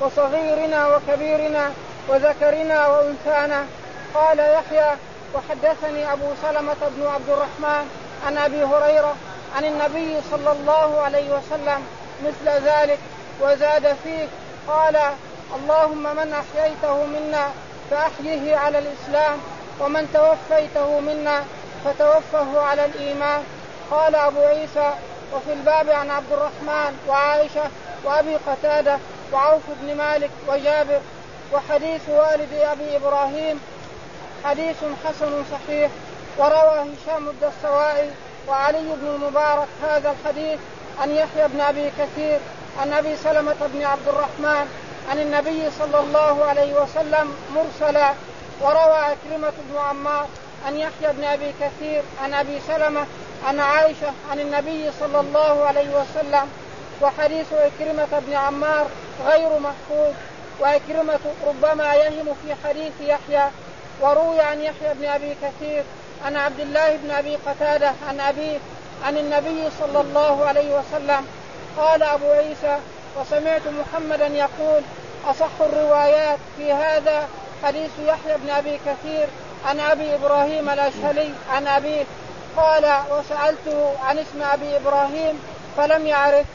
وصغيرنا وكبيرنا وذكرنا وأنثانا. قال يحيى وحدثني أبو سلمة بن عبد الرحمن عن أبي هريرة عن النبي صلى الله عليه وسلم مثل ذلك وزاد فيه قال اللهم من أحييته منا فأحيه على الإسلام ومن توفيته منا فتوفه على الإيمان. قال أبو عيسى وفي الباب عن عبد الرحمن وعائشة وأبي قتادة وعوف بن مالك وجابر. وحديث والد أبي إبراهيم حديث حسن صحيح. وروى هشام الدستوائي وعلي بن المبارك هذا الحديث عن يحيى بن أبي كثير عن أبي سلمة بن عبد الرحمن عن النبي صلى الله عليه وسلم مرسلا. وروى عكرمة بن عمار عن يحيى بن أبي كثير عن أبي سلمة عن عائشة عن النبي صلى الله عليه وسلم. وحديث عكرمة بن عمار غير محفوظ، وعكرمة ربما يهم في حديث يحيى. وروي عن يحيى بن أبي كثير عن عبد الله بن أبي قتادة عن أبيه عن النبي صلى الله عليه وسلم. قال أبو عيسى وسمعت محمدا يقول أصح الروايات في هذا حديث يحيى بن أبي كثير عن أبي إبراهيم الأشهلي عن أبيه. قال وسألته عن اسم أبي إبراهيم فلم يعرف.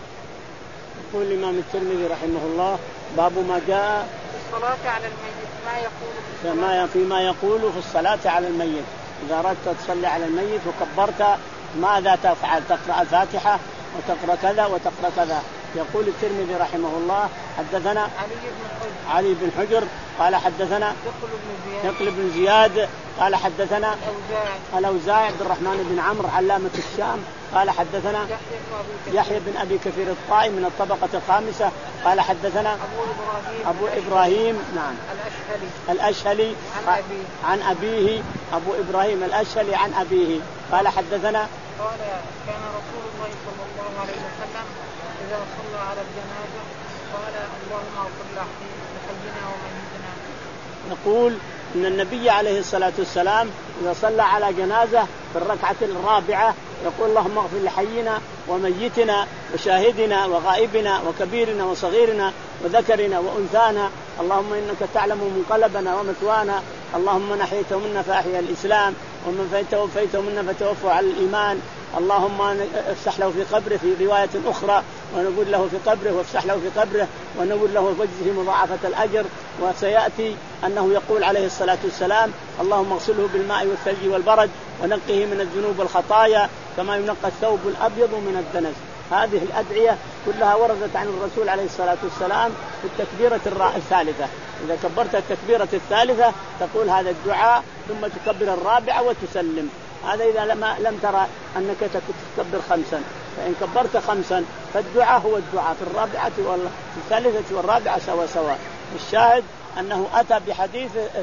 يقول الإمام الترمذي رحمه الله باب ما جاء في الصلاة على الميت ما يقول ما فيما يقول في الصلاة على الميت. إذا أردت تصلي على الميت وكبرت ماذا تفعل؟ تقرأ الفاتحة وتقرأ كذا وتقرأ كذا. يقول الترمذي رحمه الله حدثنا علي بن حجر, علي بن حجر قال حدثنا ثقل بن زياد قال حدثنا الأوزاعي عبد الرحمن بن عمرو علامة الشام قال حدثنا يحيى بن أبي كثير الطائي من الطبقة الخامسة قال حدثنا أبو إبراهيم, أبو إبراهيم نعم الأشهلي, الأشهلي عن, أبيه. عن أبيه أبو إبراهيم الأشهلي عن أبيه قال حدثنا قال كان رسول الله صلى الله عليه وسلم إذا صلى على الجنازة قال اللهم اغفر لحينا وميتنا. نقول إن النبي عليه الصلاة والسلام إذا صلى على جنازة في الركعة الرابعة يقول اللهم اغفر لحينا وميتنا وشاهدنا وغائبنا وكبيرنا وصغيرنا وذكرنا وأنثانا اللهم إنك تعلم منقلبنا ومثوانا اللهم من أحييته منا فأحيا الإسلام ومن توفيته منا فتوفوا على الإيمان اللهم افسح له في قبره في رواية أخرى ونقول له في قبره وافسح له في قبره ونقول له واجزه مضاعفة الأجر. وسيأتي أنه يقول عليه الصلاة والسلام اللهم اغسله بالماء والثلج والبرد ونقه من الذنوب والخطايا كما ينقى الثوب الأبيض من الدنس. هذه الأدعية كلها وردت عن الرسول عليه الصلاة والسلام في التكبيرة الثالثة. إذا كبرت التكبيرة الثالثة تقول هذا الدعاء ثم تكبر الرابعة وتسلم. هذا إذا لم ترى أنك تكبر خمسا، فإن كبرت خمسا فالدعاء هو الدعاء في الرابعة والثالثة والرابعة سوا سوا. الشاهد أنه أتى بحديث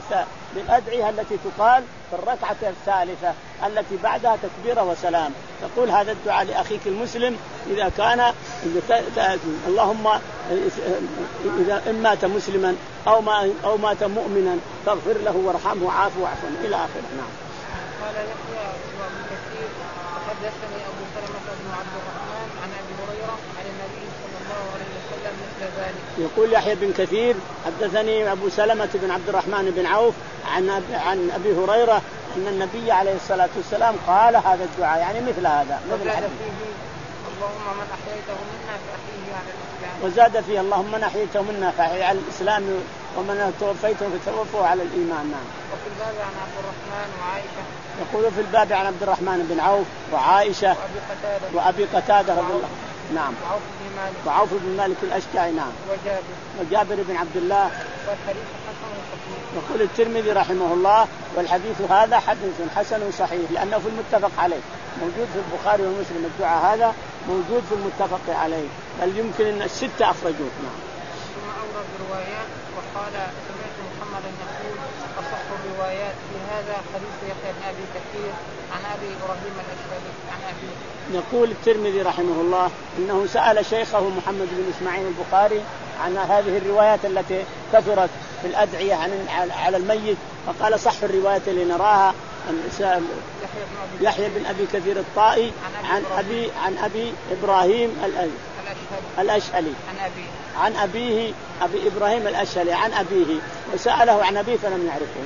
بالأدعية التي تقال في الركعة الثالثة التي بعدها تكبيرة وسلام. تقول هذا الدعاء لأخيك المسلم إذا كان اللهم إذا إن مات مسلما أو ما أو مات مؤمنا فاغفر له وارحمه وعافه واعف عنه إلى آخره. نعم. قال يحيى بن كثير حدثني أبو سلمة بن عبد الرحمن عن أبي هريرة عن النبي صلى الله عليه وسلم مثل ذلك. يقول يحيى بن كثير حدثني أبو سلمة بن عبد الرحمن بن عوف عن عن أبي هريرة أن النبي عليه الصلاة والسلام قال هذا الدعاء يعني مثل هذا مثل الحديث. اللهم من أحييته منا فأحيه على الإسلام. وزاد فيه اللهم من أحييته منا فأحيه على الإسلام ومن توفيته فتوفه على الإيمان. نعم. وفي الباب عن عبد الرحمن وعائشة. يقول في الباب عن عبد الرحمن بن عوف وعائشة وأبي قتادة وأبي قتادة رضي الله. نعم. وعوف بن مالك. وعوف بن مالك الأشجعي. نعم. وجابر. وجابر بن عبد الله. والحديث حسن صحيح. يقول الترمذي رحمه الله والحديث هذا حديث حسن صحيح لأنه في المتفق عليه موجود في البخاري ومسلم. الدعاء هذا موجود في المتفق عليه بل يمكن أن الستة أخرجوه. نعم. ثم أورد الروايات وقال سمعت محمدا يقول أصح الروايات في هذا حديث يحيى بن أبي كثير عن أبي إبراهيم الأشعري عن أبي. يقول الترمذي رحمه الله إنه سأل شيخه محمد بن إسماعيل البخاري عن هذه الروايات التي كثرت في الأدعية عن على الميت فقال صح الروايات اللي نراها يحيى بن أبي كثير الطائي عن أبي عن أبي إبراهيم الأشعري عن أبيه أبي إبراهيم الأشعري عن أبيه وسأله عن أبيه فلم يعرفه.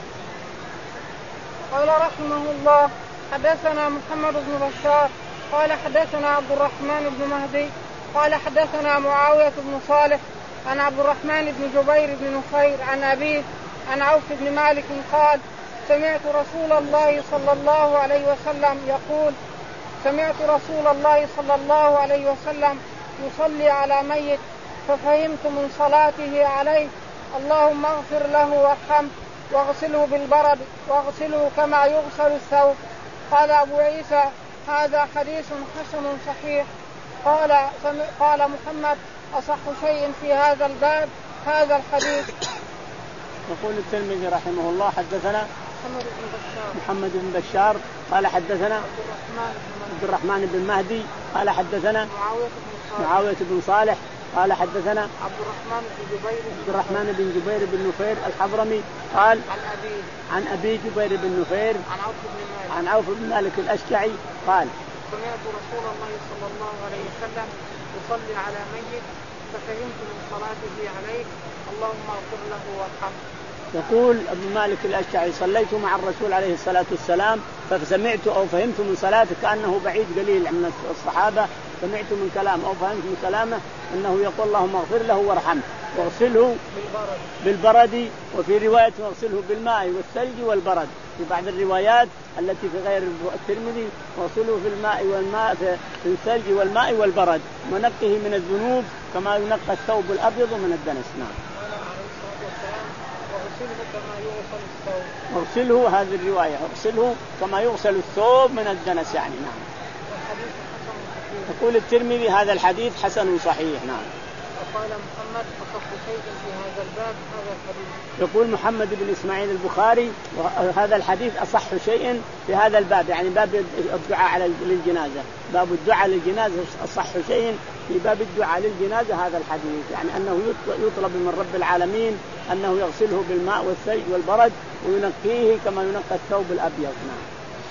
قال رحمه الله حدثنا محمد بن بشار قال حدثنا عبد الرحمن بن مهدي قال حدثنا معاوية بن صالح عن عبد الرحمن بن جبير بن نفير عن أبيه عن عوف بن مالك قال سمعت رسول الله صلى الله عليه وسلم يقول سمعت رسول الله صلى الله عليه وسلم يصلي على ميت ففهمت من صلاته عليه اللهم اغفر له وارحمه واغسله بالبرد واغسله كما يغسل الثوب. قال أبو عيسى هذا حديث حسن صحيح. قال قال محمد أصح شيء في هذا الباب هذا الحديث. يقول الترمذي رحمه الله حدثنا محمد بن بشار محمد بن بشار قال حدثنا عبد الرحمن بن مهدي قال حدثنا معاوية بن صالح قال حدثنا عبد الرحمن بن جبير عبد الرحمن بن جبير بن نفير الحضرمي قال عن أبي عن أبي جبير بن نفير عن عوف بن مالك عن عوف بن مالك الأشجعي قال سمعت رسول الله صلى الله عليه وسلم يصلي على ميت ففهمت من صلاته عليه اللهم اغفر له وارحمه. يقول ابن مالك الأشجعي صليت مع الرسول عليه الصلاة والسلام فسمعت أو فهمت من صلاته كأنه بعيد قليل من الصحابة سمعت من كلام أو فهمت من كلامه أنه يقول اللهم اغفر له وارحمه واغسله بالبرد وفي رواية واغسله بالماء والثلج والبرد. في بعض الروايات التي في غير الترمذي واغسله في الماء والماء في الثلج والماء والبرد ونقه من الذنوب كما ينقى الثوب الأبيض من الدنس. نعم. واغسله هذه الرواية اغسله كما يغسل الثوب من الدنس يعني. نعم. يقول الترمذي هذا الحديث حسن صحيح. نعم. وقال محمد أصح شيء في هذا الباب هذا الحديث. يقول محمد بن إسماعيل البخاري وهذا الحديث أصح شيء في هذا الباب يعني باب الدعاء على للجنازة باب الدعاء للجنازة أصح شيء في باب الدعاء للجنازة هذا الحديث يعني أنه يطلب من رب العالمين أنه يغسله بالماء والثلج والبرد وينقيه كما ينقى الثوب الأبيض. نعم.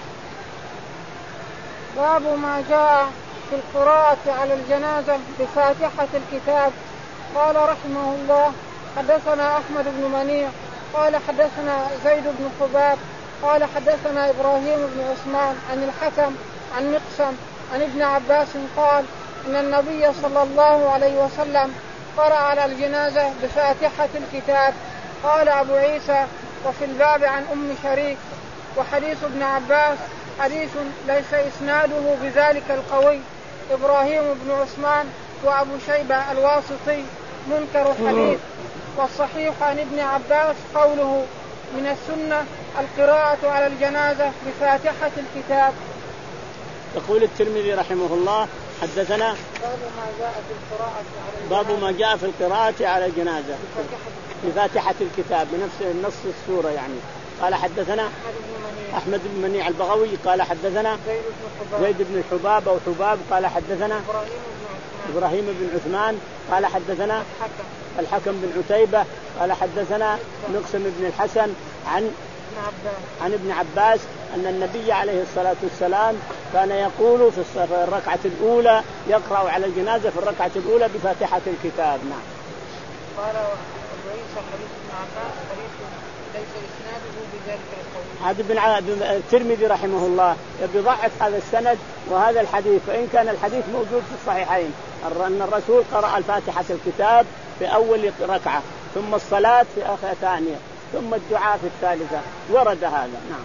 باب ما جاء في القراءة على الجنازة بفاتحة الكتاب. قال رحمه الله حدثنا أحمد بن منيع قال حدثنا زيد بن حباب قال حدثنا إبراهيم بن عثمان عن الحكم عن مقسم عن ابن عباس قال إن النبي صلى الله عليه وسلم قرأ على الجنازة بفاتحة الكتاب. قال أبو عيسى وفي الباب عن أم شريك. وحديث ابن عباس حديث ليس إسناده بذلك القوي. إبراهيم بن عثمان وأبو شيبة الواسطي منكر الحديث. والصحيح عن ابن عباس قوله من السنة القراءة على الجنازة بفاتحة الكتاب. يقول الترمذي رحمه الله حدثنا باب ما جاء في القراءة على باب ما جاء في القراءة على الجنازة بفاتحة الكتاب بنفس نص السورة يعني. قال حدثنا أحمد بن منيع البغوي قال حدثنا زيد بن الحباب أو حباب قال حدثنا إبراهيم بن عثمان قال حدثنا الحكم بن عتيبة قال حدثنا مقسم بن الحسن عن عن ابن عباس أن النبي عليه الصلاة والسلام كان يقول في الركعة الأولى يقرأ على الجنازة في الركعة الأولى بفاتحة الكتاب. نعم. قال عيسى حديث ابن عباس حديث ليس إسناده بذلك القول. هذا ابن الترمذي رحمه الله يضعف هذا السند وهذا الحديث، فإن كان الحديث موجود في الصحيحين أن الرسول قرأ الفاتحة الكتاب في أول ركعة ثم الصلاة في آخر ثانية ثم الدعاء في الثالثة ورد هذا. نعم.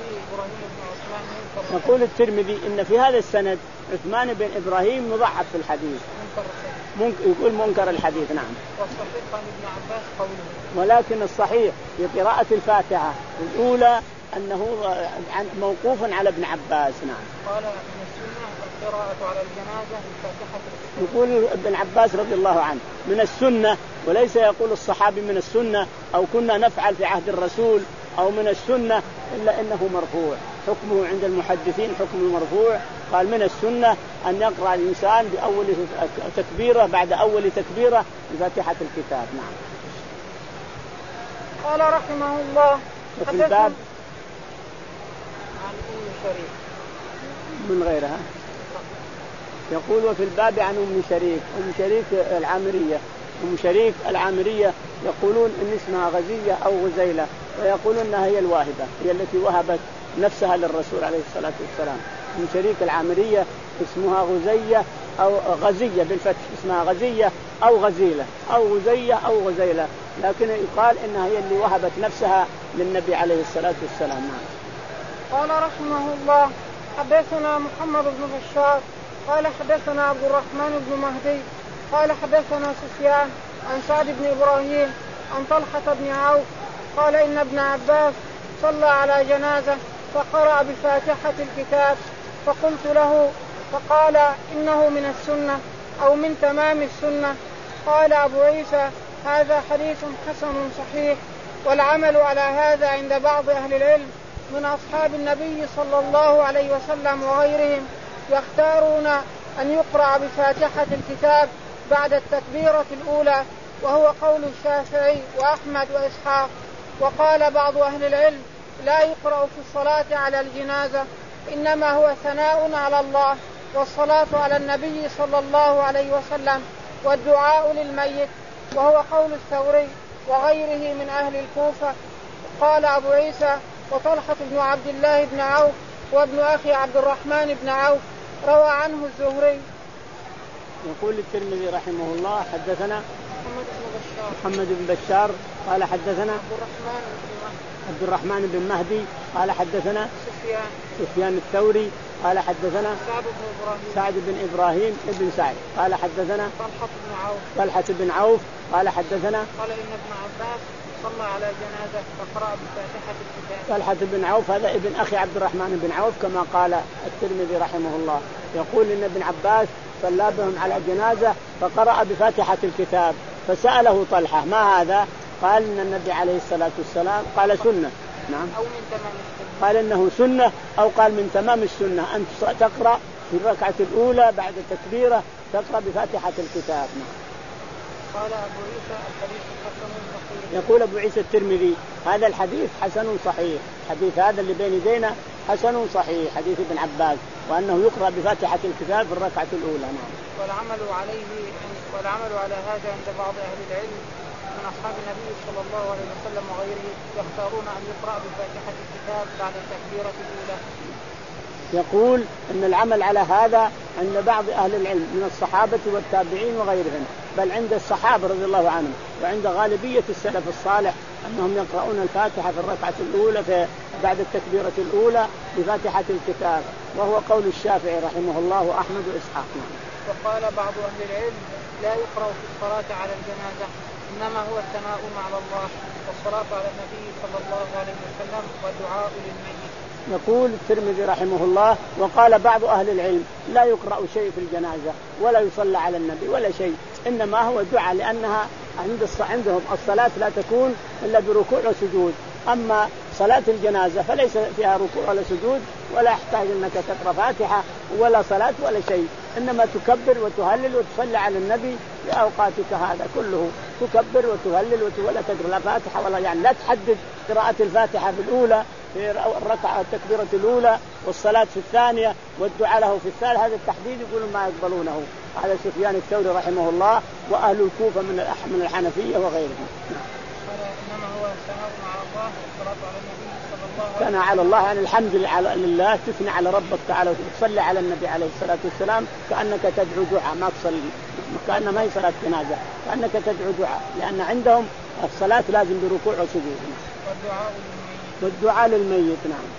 يقول الترمذي إن في هذا السند عثمان بن إبراهيم مضعف في الحديث منك يقول منكر الحديث. نعم. والصحيح عن ابن عباس قوله. ولكن الصحيح في قراءة الفاتحة الأولى أنه موقوف على ابن عباس. نعم. قال من السنة القراءة على الجنازة الفاتحة. يقول ابن عباس رضي الله عنه من السنة، وليس يقول الصحابي من السنة أو كنا نفعل في عهد الرسول أو من السنة، إلا إنه مرفوع حكمه عند المحدثين حكم المرفوع. قال من السنة أن يقرأ الإنسان بأول تكبيرة بعد أول تكبيرة بفاتحة الكتاب. نعم. قال رحمه الله وفي الباب عن أم شريك من غيرها يقول وفي الباب عن أم شريك أم شريك العامرية أم شريك العامرية يقولون إن اسمها غزية أو غزيلة، ويقولون أنها هي الواهبة هي التي وهبت نفسها للرسول عليه الصلاة والسلام. أم شريك العامرية اسمها غزية أو غزية بالفتح اسمها غزية أو غزيلة أو غزية أو غزيلة، لكن يقال إنها هي اللي وهبت نفسها للنبي عليه الصلاة والسلام. قال رحمه الله حدثنا محمد بن بشار قال حدثنا عبد الرحمن بن مهدي قال حدثنا سفيان عن سعد بن إبراهيم عن طلحة بن عوف قال إن ابن عباس صلى على جنازة فقرأ بفاتحة الكتاب فقلت له فقال إنه من السنة أو من تمام السنة. قال أبو عيسى هذا حديث حسن صحيح، والعمل على هذا عند بعض أهل العلم من أصحاب النبي صلى الله عليه وسلم وغيرهم يختارون أن يقرأ بفاتحة الكتاب بعد التكبيرة الأولى، وهو قول الشافعي وأحمد وإسحاق. وقال بعض أهل العلم لا يقرأ في الصلاة على الجنازة، إنما هو ثناء على الله والصلاة على النبي صلى الله عليه وسلم والدعاء للميت، وهو قول الثوري وغيره من أهل الكوفة. قال أبو عيسى وطلحة بن عبد الله بن عوف وابن أخي عبد الرحمن بن عوف روى عنه الزهري. يقول الترمذي رحمه الله حدثنا محمد بن بشار محمد بن بشار قال حدثنا عبد الرحمن بن عبد الرحمن بن مهدي قال حدثنا سفيان سفيان الثوري قال حدثنا سعد بن إبراهيم سعد بن إبراهيم ابن سعد قال حدثنا طلحة بن عوف طلحة بن عوف قال حدثنا قال إن ابن عباس صلى على جنازة فقرأ بفاتحة الكتاب. طلحة بن عوف هذا ابن أخي عبد الرحمن بن عوف كما قال الترمذي رحمه الله، يقول إن ابن عباس صلى بهم على جنازة فقرأ بفاتحة الكتاب، فسأله طلحة ما هذا؟ قال إن النبي عليه الصلاة والسلام قال سنة. نعم. أو من تمام السنة. قال إنه سنة أو قال من تمام السنة أن تقرأ في الركعة الأولى بعد التكبيرة تقرأ بفاتحة الكتاب. نعم. قال أبو عيسى الحديث حسن صحيح. يقول أبو عيسى الترمذي هذا الحديث حسن صحيح، حديث هذا اللي بين يدينا حسن صحيح حديث ابن عباس وأنه يقرأ بفاتحة الكتاب في الركعة الأولى. نعم. والعمل عليه والعمل على هذا عند بعض أهل العلم من أصحاب النبي صلى الله عليه وسلم وغيره يختارون أن يقرأ بفاتحة الكتاب بعد التكبيرة الأولى. يقول أن العمل على هذا عند بعض أهل العلم من الصحابة والتابعين وغيرهم، بل عند الصحابة رضي الله عنهم وعند غالبية السلف الصالح أنهم يقرؤون الفاتحة في الركعة الأولى في بعد التكبيرة الأولى بفاتحة الكتاب، وهو قول الشافعي رحمه الله وأحمد وإسحاق. وقال بعض أهل العلم لا يقرأ في الصلاة على الجنازة، إنما هو الثناء على الله والصلاة على النبي صلى الله عليه وسلم والدعاء للميت. يقول الترمذي رحمه الله وقال بعض أهل العلم لا يقرأ شيء في الجنازة ولا يصلى على النبي ولا شيء، إنما هو دعاء، لأنها عند عندهم الصلاة لا تكون إلا بركوع وسجود. أما صلاة الجنازة فليس فيها ركوع ولا سجود ولا يحتاج أنك تقرأ فاتحة ولا صلاة ولا شيء، إنما تكبر وتهلل وتصلي على النبي لأوقاتك هذا كله، تكبر وتهلل ولا تقرأ لا فاتحة ولا يعني لا تحدد قراءة الفاتحة في الأولى في الركعة التكبيرة الأولى والصلاة في الثانية والدعاء له في الثالث، هذا التحديد يقولون ما يقبلونه. هذا سفيان الثوري رحمه الله وأهل الكوفة من من الحنفية وغيرهم. إنما هو ثناء على الله والصلاة على النبي صلى الله عليه وسلم. ثناء على الله يعني الحمد لله، تثني على ربك تعالى وتصلي على النبي عليه الصلاة والسلام كأنك تدعو دعاء، ما تصلي كأنما ما هي صلاة جنازة، كأنك تدعو دعاء، لأن عندهم الصلاة لازم بركوع وسجود. والدعاء للميت. والدعاء للميت. نعم.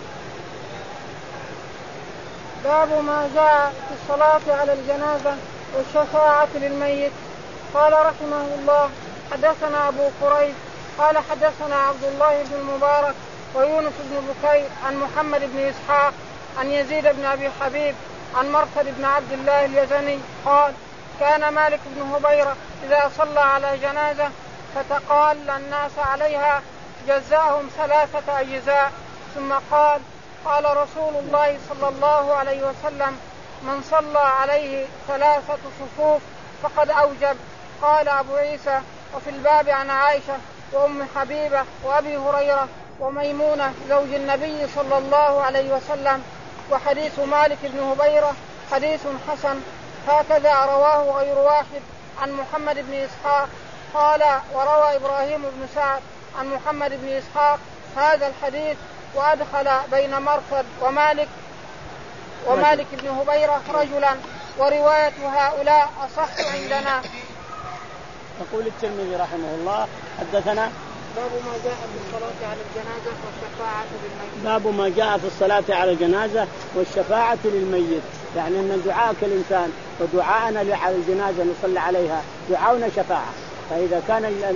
باب ما جاء في الصلاة على الجنازة والشفاعة للميت. قال رحمه الله حدثنا أبو قريب قال حدثنا عبد الله بن المبارك ويونس بن بكير عن محمد بن إسحاق عن يزيد بن أبي حبيب عن مرثد بن عبد الله اليزني قال كان مالك بن هبيرة إذا صلى على جنازة فتقال الناس عليها جزاهم ثلاثة أجزاء، ثم قال قال رسول الله صلى الله عليه وسلم من صلى عليه ثلاثة صفوف فقد أوجب. قال أبو عيسى وفي الباب عن عائشة وأم حبيبة وأبي هريرة وميمونة زوج النبي صلى الله عليه وسلم. وحديث مالك بن هبيرة حديث حسن، هكذا رواه غير واحد عن محمد بن إسحاق. قال وروى إبراهيم بن سعد عن محمد بن إسحاق هذا الحديث وأدخل بين مرثد ومالك ومالك بن هبيرة رجلا، ورواية هؤلاء أصح عندنا. يقول الترمذي رحمه الله حدثنا باب ما جاء في الصلاة على الجنازة والشفاعة للميت. باب ما جاء في الصلاة على الجنازة والشفاعة للميت، يعني أن دعاءك الإنسان ودعاءنا على الجنازة نصلي عليها دعاؤنا شفاعة. فإذا كان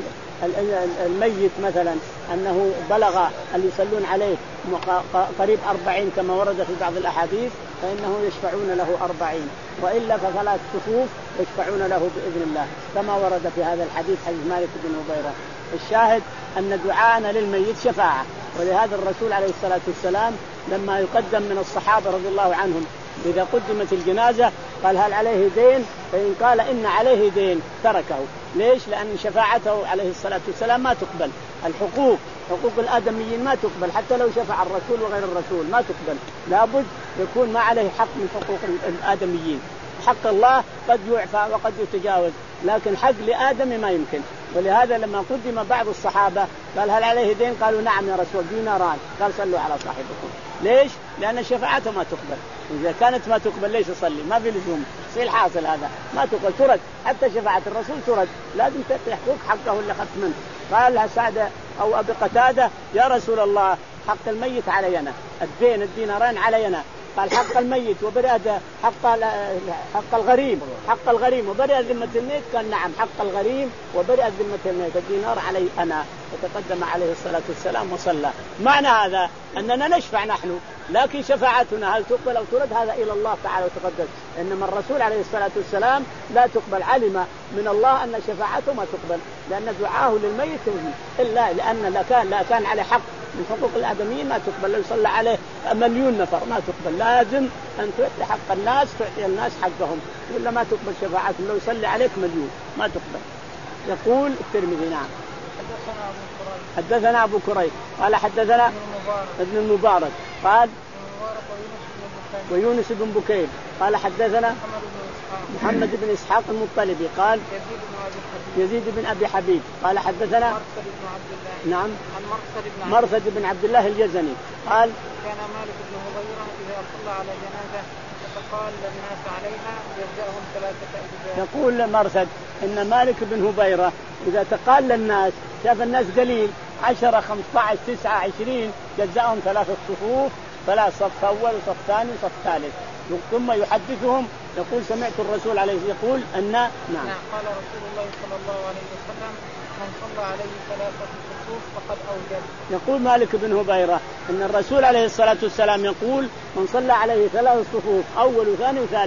الميت مثلا أنه بلغ اللي يصلون عليه قريب أربعين كما ورد في بعض الأحاديث فإنه يشفعون له أربعين، وإلا فثلاث صفوف يشفعون له بإذن الله كما ورد في هذا الحديث حديث مالك بن هبيرة. الشاهد أن دعاءنا للميت شفاعة، ولهذا الرسول عليه الصلاة والسلام لما يقدم من الصحابة رضي الله عنهم إذا قدمت الجنازة قال هل عليه دين؟ فإن قال إن عليه دين تركه. ليش؟ لأن شفاعته عليه الصلاة والسلام ما تقبل. الحقوق حقوق الآدميين ما تقبل، حتى لو شفع الرسول وغير الرسول ما تقبل، لابد يكون ما عليه حق من حقوق الآدميين. حق الله قد يعفى وقد يتجاوز، لكن حق لآدم ما يمكن. ولهذا لما قدم بعض الصحابة قال هل عليه دين؟ قالوا نعم يا رسول ديناران. قال صلوا على صاحبكم. ليش؟ لأن شفاعته ما تقبل. إذا كانت ما تقبل ليش يصلي؟ ما في لزوم. في الحاصل هذا ما تقبل، ترد. حتى شفاعة الرسول ترد، لازم تعطي حقوق حقه اللي أخذت منه. قال لها سعد أو أبي قتادة يا رسول الله حق الميت علينا، الدين الدينارين علينا. قال حق الميت وبرئ حق حق الغريم حق الغريم وبرئ ذمة الميت. قال نعم حق الغريم وبرئ ذمة الميت، الدينار علي أنا. فتقدم عليه الصلاة والسلام وصلى. معنى هذا أننا نشفع نحن، لكن شفاعتنا هل تقبل أو ترد هذا إلى الله تعالى وتقدس. إنما الرسول عليه الصلاة والسلام لا تقبل، علم من الله أن شفاعته ما تقبل، لأن دعاه للميت إلا لأن لا كان لا كان عليه حق من حقوق الآدميين ما تقبل. لو صلى عليه مليون نفر ما تقبل، لازم أن تعطي حق الناس، تعطي الناس حقهم، ولا ما تقبل شفاعتهم. لو يصلي عليك مليون ما تقبل. يقول الترمذي نعم حدثنا أبو كريب قال حدثنا ابن المبارك قال ويونس بن بكير قال حدثنا محمد بن إسحاق المطلبي قال يزيد بن أبي حبيب قال حدثنا نعم مرثد بن عبد الله اليزني قال كان مالك بن هبيرة إذا صلى على جنازة فقال الناس عليها جزاهم ثلاثة أجزاء. يقول مرثد إن مالك بن هبيرة إذا تقال الناس شاف الناس قليل عشرة خمسة عشر تسعة عشرين جزاهم ثلاثة صفوف، ثلاث صف أول وصف ثاني وصف ثالث، ثم يحدثهم يقول سمعت الرسول عليه يقول أن نعم قال رسول الله صلى الله عليه وسلم من صلى عليه ثلاثة صفوف فقد أوجب. يقول مالك بن هبيرة أن الرسول عليه الصلاة والسلام يقول من صلى عليه ثلاث صفوف أول وثاني وثالث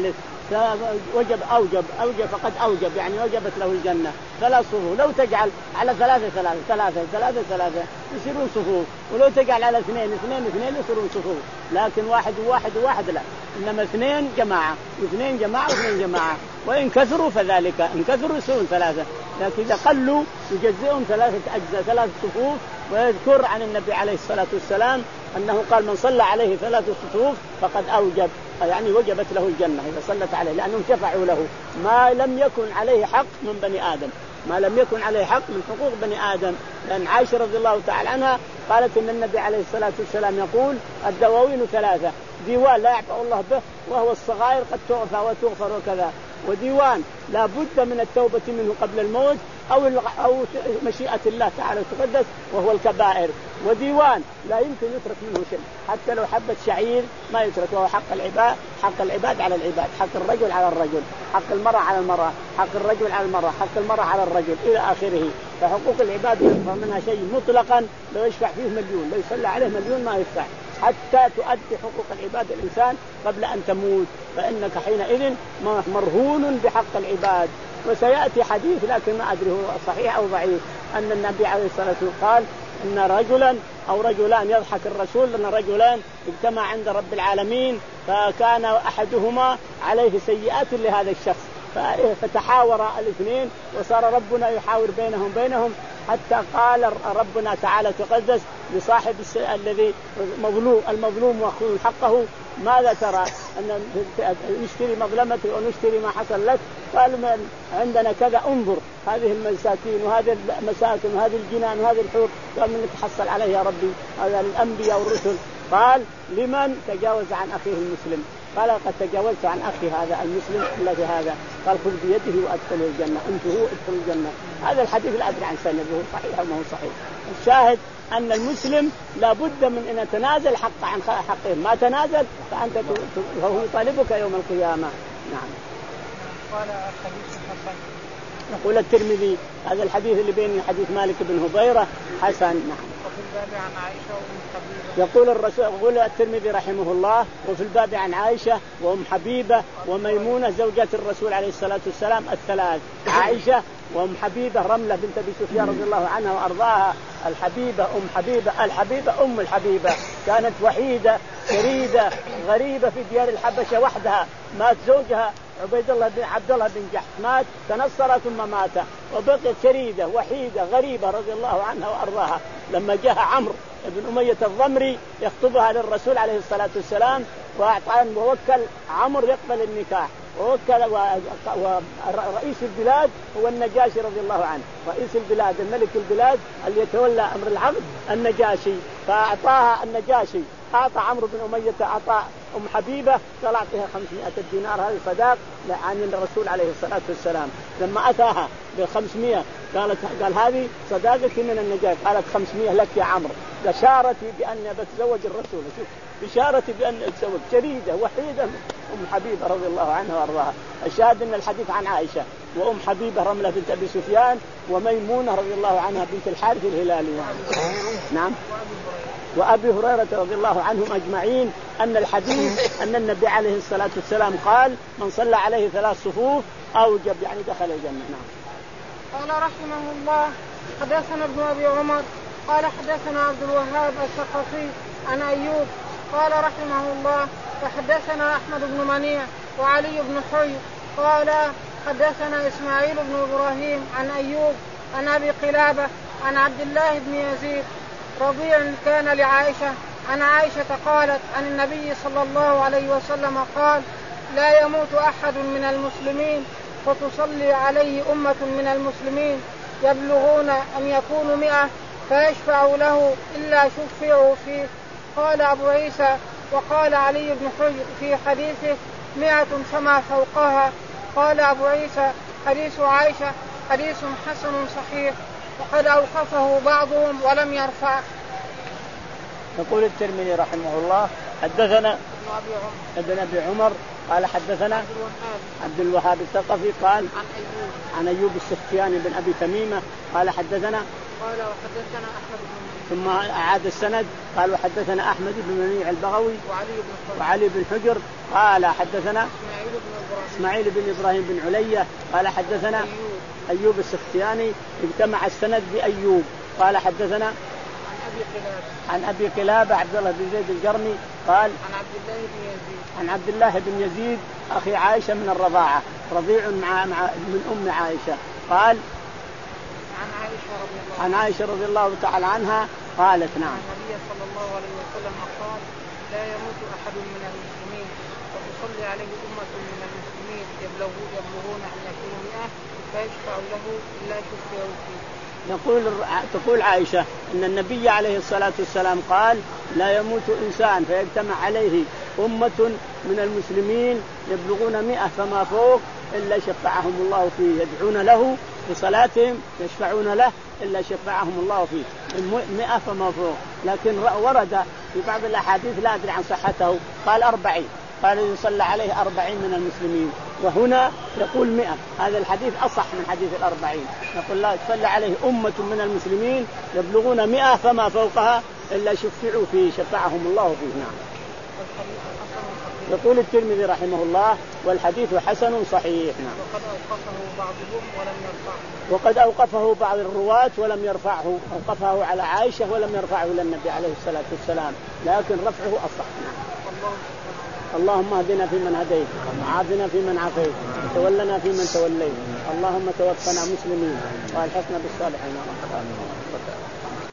وجب أوجب أوجب فقد أوجب يعني وجبت له الجنة. ثلاث صفوف لو تجعل على ثلاثة ثلاثة ثلاثة ثلاثة ثلاثة يصيرون صفوف، ولو تجعل على اثنين اثنين اثنين يصيرون صفوف، لكن واحد وواحد وواحد لا، إنما اثنين جماعة واثنين جماعة واثنين جماعة، وإن كثروا فذلك، إن كثروا يصيرون ثلاثة، لكن إذا قلوا يجزئهم ثلاثة أجزاء ثلاث صفوف. ويذكر عن النبي عليه الصلاة والسلام أنه قال من صلى عليه ثلاث صفوف فقد أوجب، يعني وجبت له الجنة إذا صلت عليه، لأنهم شفعوا له ما لم يكن عليه حق من بني آدم، ما لم يكن عليه حق من حقوق بني آدم. لأن عائشة رضي الله تعالى عنها قالت إن النبي عليه الصلاة والسلام يقول الدواوين ثلاثة، ديوان لا يعفو الله به وهو الصغائر قد تعفى وتغفر وكذا، وديوان لا بد من التوبة منه قبل الموت أو أو مشيئة الله تعالى تقدس وهو الكبائر، وديوان لا يمكن يترك منه شيء حتى لو حبة شعير ما يترك، وهو حق العباد، حق العباد على العباد، حق الرجل على الرجل، حق المرأة على المرأة، حق الرجل على المرأة، حق المرأة على الرجل إلى آخره. فحقوق العباد يرفع منها شيء مطلقا، لو يشفع فيه مليون، لو يصلى عليه مليون ما يفتح حتى تؤدي حقوق العباد الإنسان قبل أن تموت، فإنك حينئذ مرهون بحق العباد. وسيأتي حديث لكن ما أدري هو صحيح أو ضعيف أن النبي عليه الصلاة والسلام قال إن رجلا أو رجلان يضحك الرسول أن رجلان اجتمع عند رب العالمين فكان أحدهما عليه سيئات لهذا الشخص، فتحاور الاثنين وصار ربنا يحاور بينهم بينهم حتى قال ربنا تعالى تقدس لصاحب الذي مظلوم المظلوم واخذ حقه ماذا ترى أن نشتري مظلمتي ونشتري ما حصل لك؟ قال من عندنا كذا، انظر هذه المساكين وهذه المساكن وهذه الجنان وهذه الحور، قال من تحصل عليه يا ربي؟ هذا الأنبياء والرسل. قال لمن؟ تجاوز عن أخيه المسلم. قال قد تجاوزت عن أخي هذا المسلم الذي هذا، قال خذ بيده وأدخله الجنة، أنت هو ادخل الجنة. هذا الحديث لا أدري عن سنده صحيح أو ما هو صحيح. الشاهد أن المسلم لا بد من أن يتنازل حق عن حقه، ما تنازل فأنت هو يطالبك يوم القيامة. نعم. قال الحديث حسن. يقول الترمذي هذا الحديث اللي بين حديث مالك بن هبيرة حسن. نعم. وفي الباب عن عائشة وأم حبيبة. يقول الرسول يقول الترمذي رحمه الله وفي الباب عن عائشة وأم حبيبة وميمونة زوجات الرسول عليه الصلاة والسلام الثلاث، عائشة وأم حبيبة رملة بنت أبي سفيان رضي الله عنها وأرضاها، الحبيبة أم حبيبة، الحبيبة أم الحبيبة، كانت وحيدة شريدة غريبة في ديار الحبشة وحدها، مات زوجها عبيد الله بن عبد الله بن جحش مات تنصر ثم مات، وبقيت شريدة وحيدة غريبة رضي الله عنها وأرضاها. لما جاء عمرو بن أمية الضمري يخطبها للرسول عليه الصلاة والسلام وأعطاه ووكل عمرو يقبل النكاح، ووكل ورئيس البلاد هو النجاشي رضي الله عنه، رئيس البلاد الملك البلاد اللي يتولى أمر العقد النجاشي، فأعطاها النجاشي أعطى عمرو بن أمية أعطى أم حبيبة قال أعطيها خمسمائة دينار هذه صداق عن الرسول عليه الصلاة والسلام. لما أتاها بالخمسمائة قالت قال هذه صداقتي من النجاشي، قالت خمسمائة لك يا عمرو، بشارتي بأن بتزوج الرسول، شوف بشارتي بأن أتزوج، شريدة وحيدة أم حبيبة رضي الله عنها وأرضاها. الشاهد أن الحديث عن عائشة وأم حبيبة رملة بنت أبي سفيان وميمونة رضي الله عنها بنت الحارث الهلالي. نعم. وأبي هريرة رضي الله عنهم أجمعين أن الحديث أن النبي عليه الصلاة والسلام قال من صلى عليه ثلاث صفوف أوجب يعني دخل الجنة. نعم. قال رحمه الله حدثنا ابن أبي عمر قال حدثنا عبد الوهاب الثقفي عن أيوب قال رحمه الله وحدثنا أحمد بن منيع وعلي بن حي قال حدثنا إسماعيل بن إبراهيم عن أيوب عن أبي قلابة عن عبد الله بن يزيد رضيع كان لعائشة عن عائشة قالت عن النبي صلى الله عليه وسلم قال لا يموت أحد من المسلمين فتصلي عليه أمة من المسلمين يبلغون أن يكونوا مئة فيشفع له إلا شفعوا فيه. قال أبو عيسى وقال علي بن حجر في حديثه مئة فما فوقها. قال أبو عيسى حديث عائشة حديث حسن صحيح وقد أوقفه بعضهم ولم يرفع. يقول الترمذي رحمه الله حدثنا ابن أبي عمر قال حدثنا عبد الوهاب الثقفي قال عن أيوب عن أيوب السختياني بن أبي تميمة قال حدثنا قال وحدثنا أحمد بن ثم أعاد السند قال وحدثنا أحمد بن منيع البغوي وعلي بن حجر وعلي بن حجر قال حدثنا إسماعيل إسماعيل بن إبراهيم بن علية قال حدثنا أيوب, أيوب السختياني اجتمع السند بأيوب قال حدثنا عن أبي قلابة عن أبي قلابة عبد الله بن زيد الجرمي قال عن عبد الله بن يزيد عن عبد الله بن يزيد أخي عائشة من الرضاعة رضيع مع, مع من أم عائشة قال عن عائشة رضي الله عن عائشة رضي الله تعالى عنها قالت نعم النبي صلى الله عليه وسلم قال لا يموت أحد من المسلمين وتصلي عليه أمة من المسلمين يبلغون أن يكونوا مئة فيشفع له إلا شفعوا فيه. يقول تقول عائشة أن النبي عليه الصلاة والسلام قال لا يموت إنسان فيجتمع عليه أمة من المسلمين يبلغون مئة فما فوق إلا شفعهم الله فيه يدعون له بصلاتهم يشفعون له إلا شفعهم الله فيه مئة فما فوق. لكن ورد في بعض الأحاديث لا أدري عن صحته قال أربعين قال يصلى عليه أربعين من المسلمين وهنا يقول مئة. هذا الحديث أصح من حديث الأربعين يقول لا تصلى عليه أمة من المسلمين يبلغون مئة فما فوقها إلا شفعوا فيه شفعهم الله فيه. نعم. يقول الترمذي رحمه الله والحديث حسن صحيح. نعم. وقد أوقفه بعضهم ولم يرفعه وقد أوقفه بعض الرواة ولم يرفعه أوقفه على عائشة ولم يرفعه إلى النبي عليه الصلاة والسلام لكن رفعه أصح. نعم. اللهم اهدنا فيمن هديت وعافنا فيمن عافيت وتولنا فيمن توليت اللهم توفنا مسلمين والحقنا بالصالحين.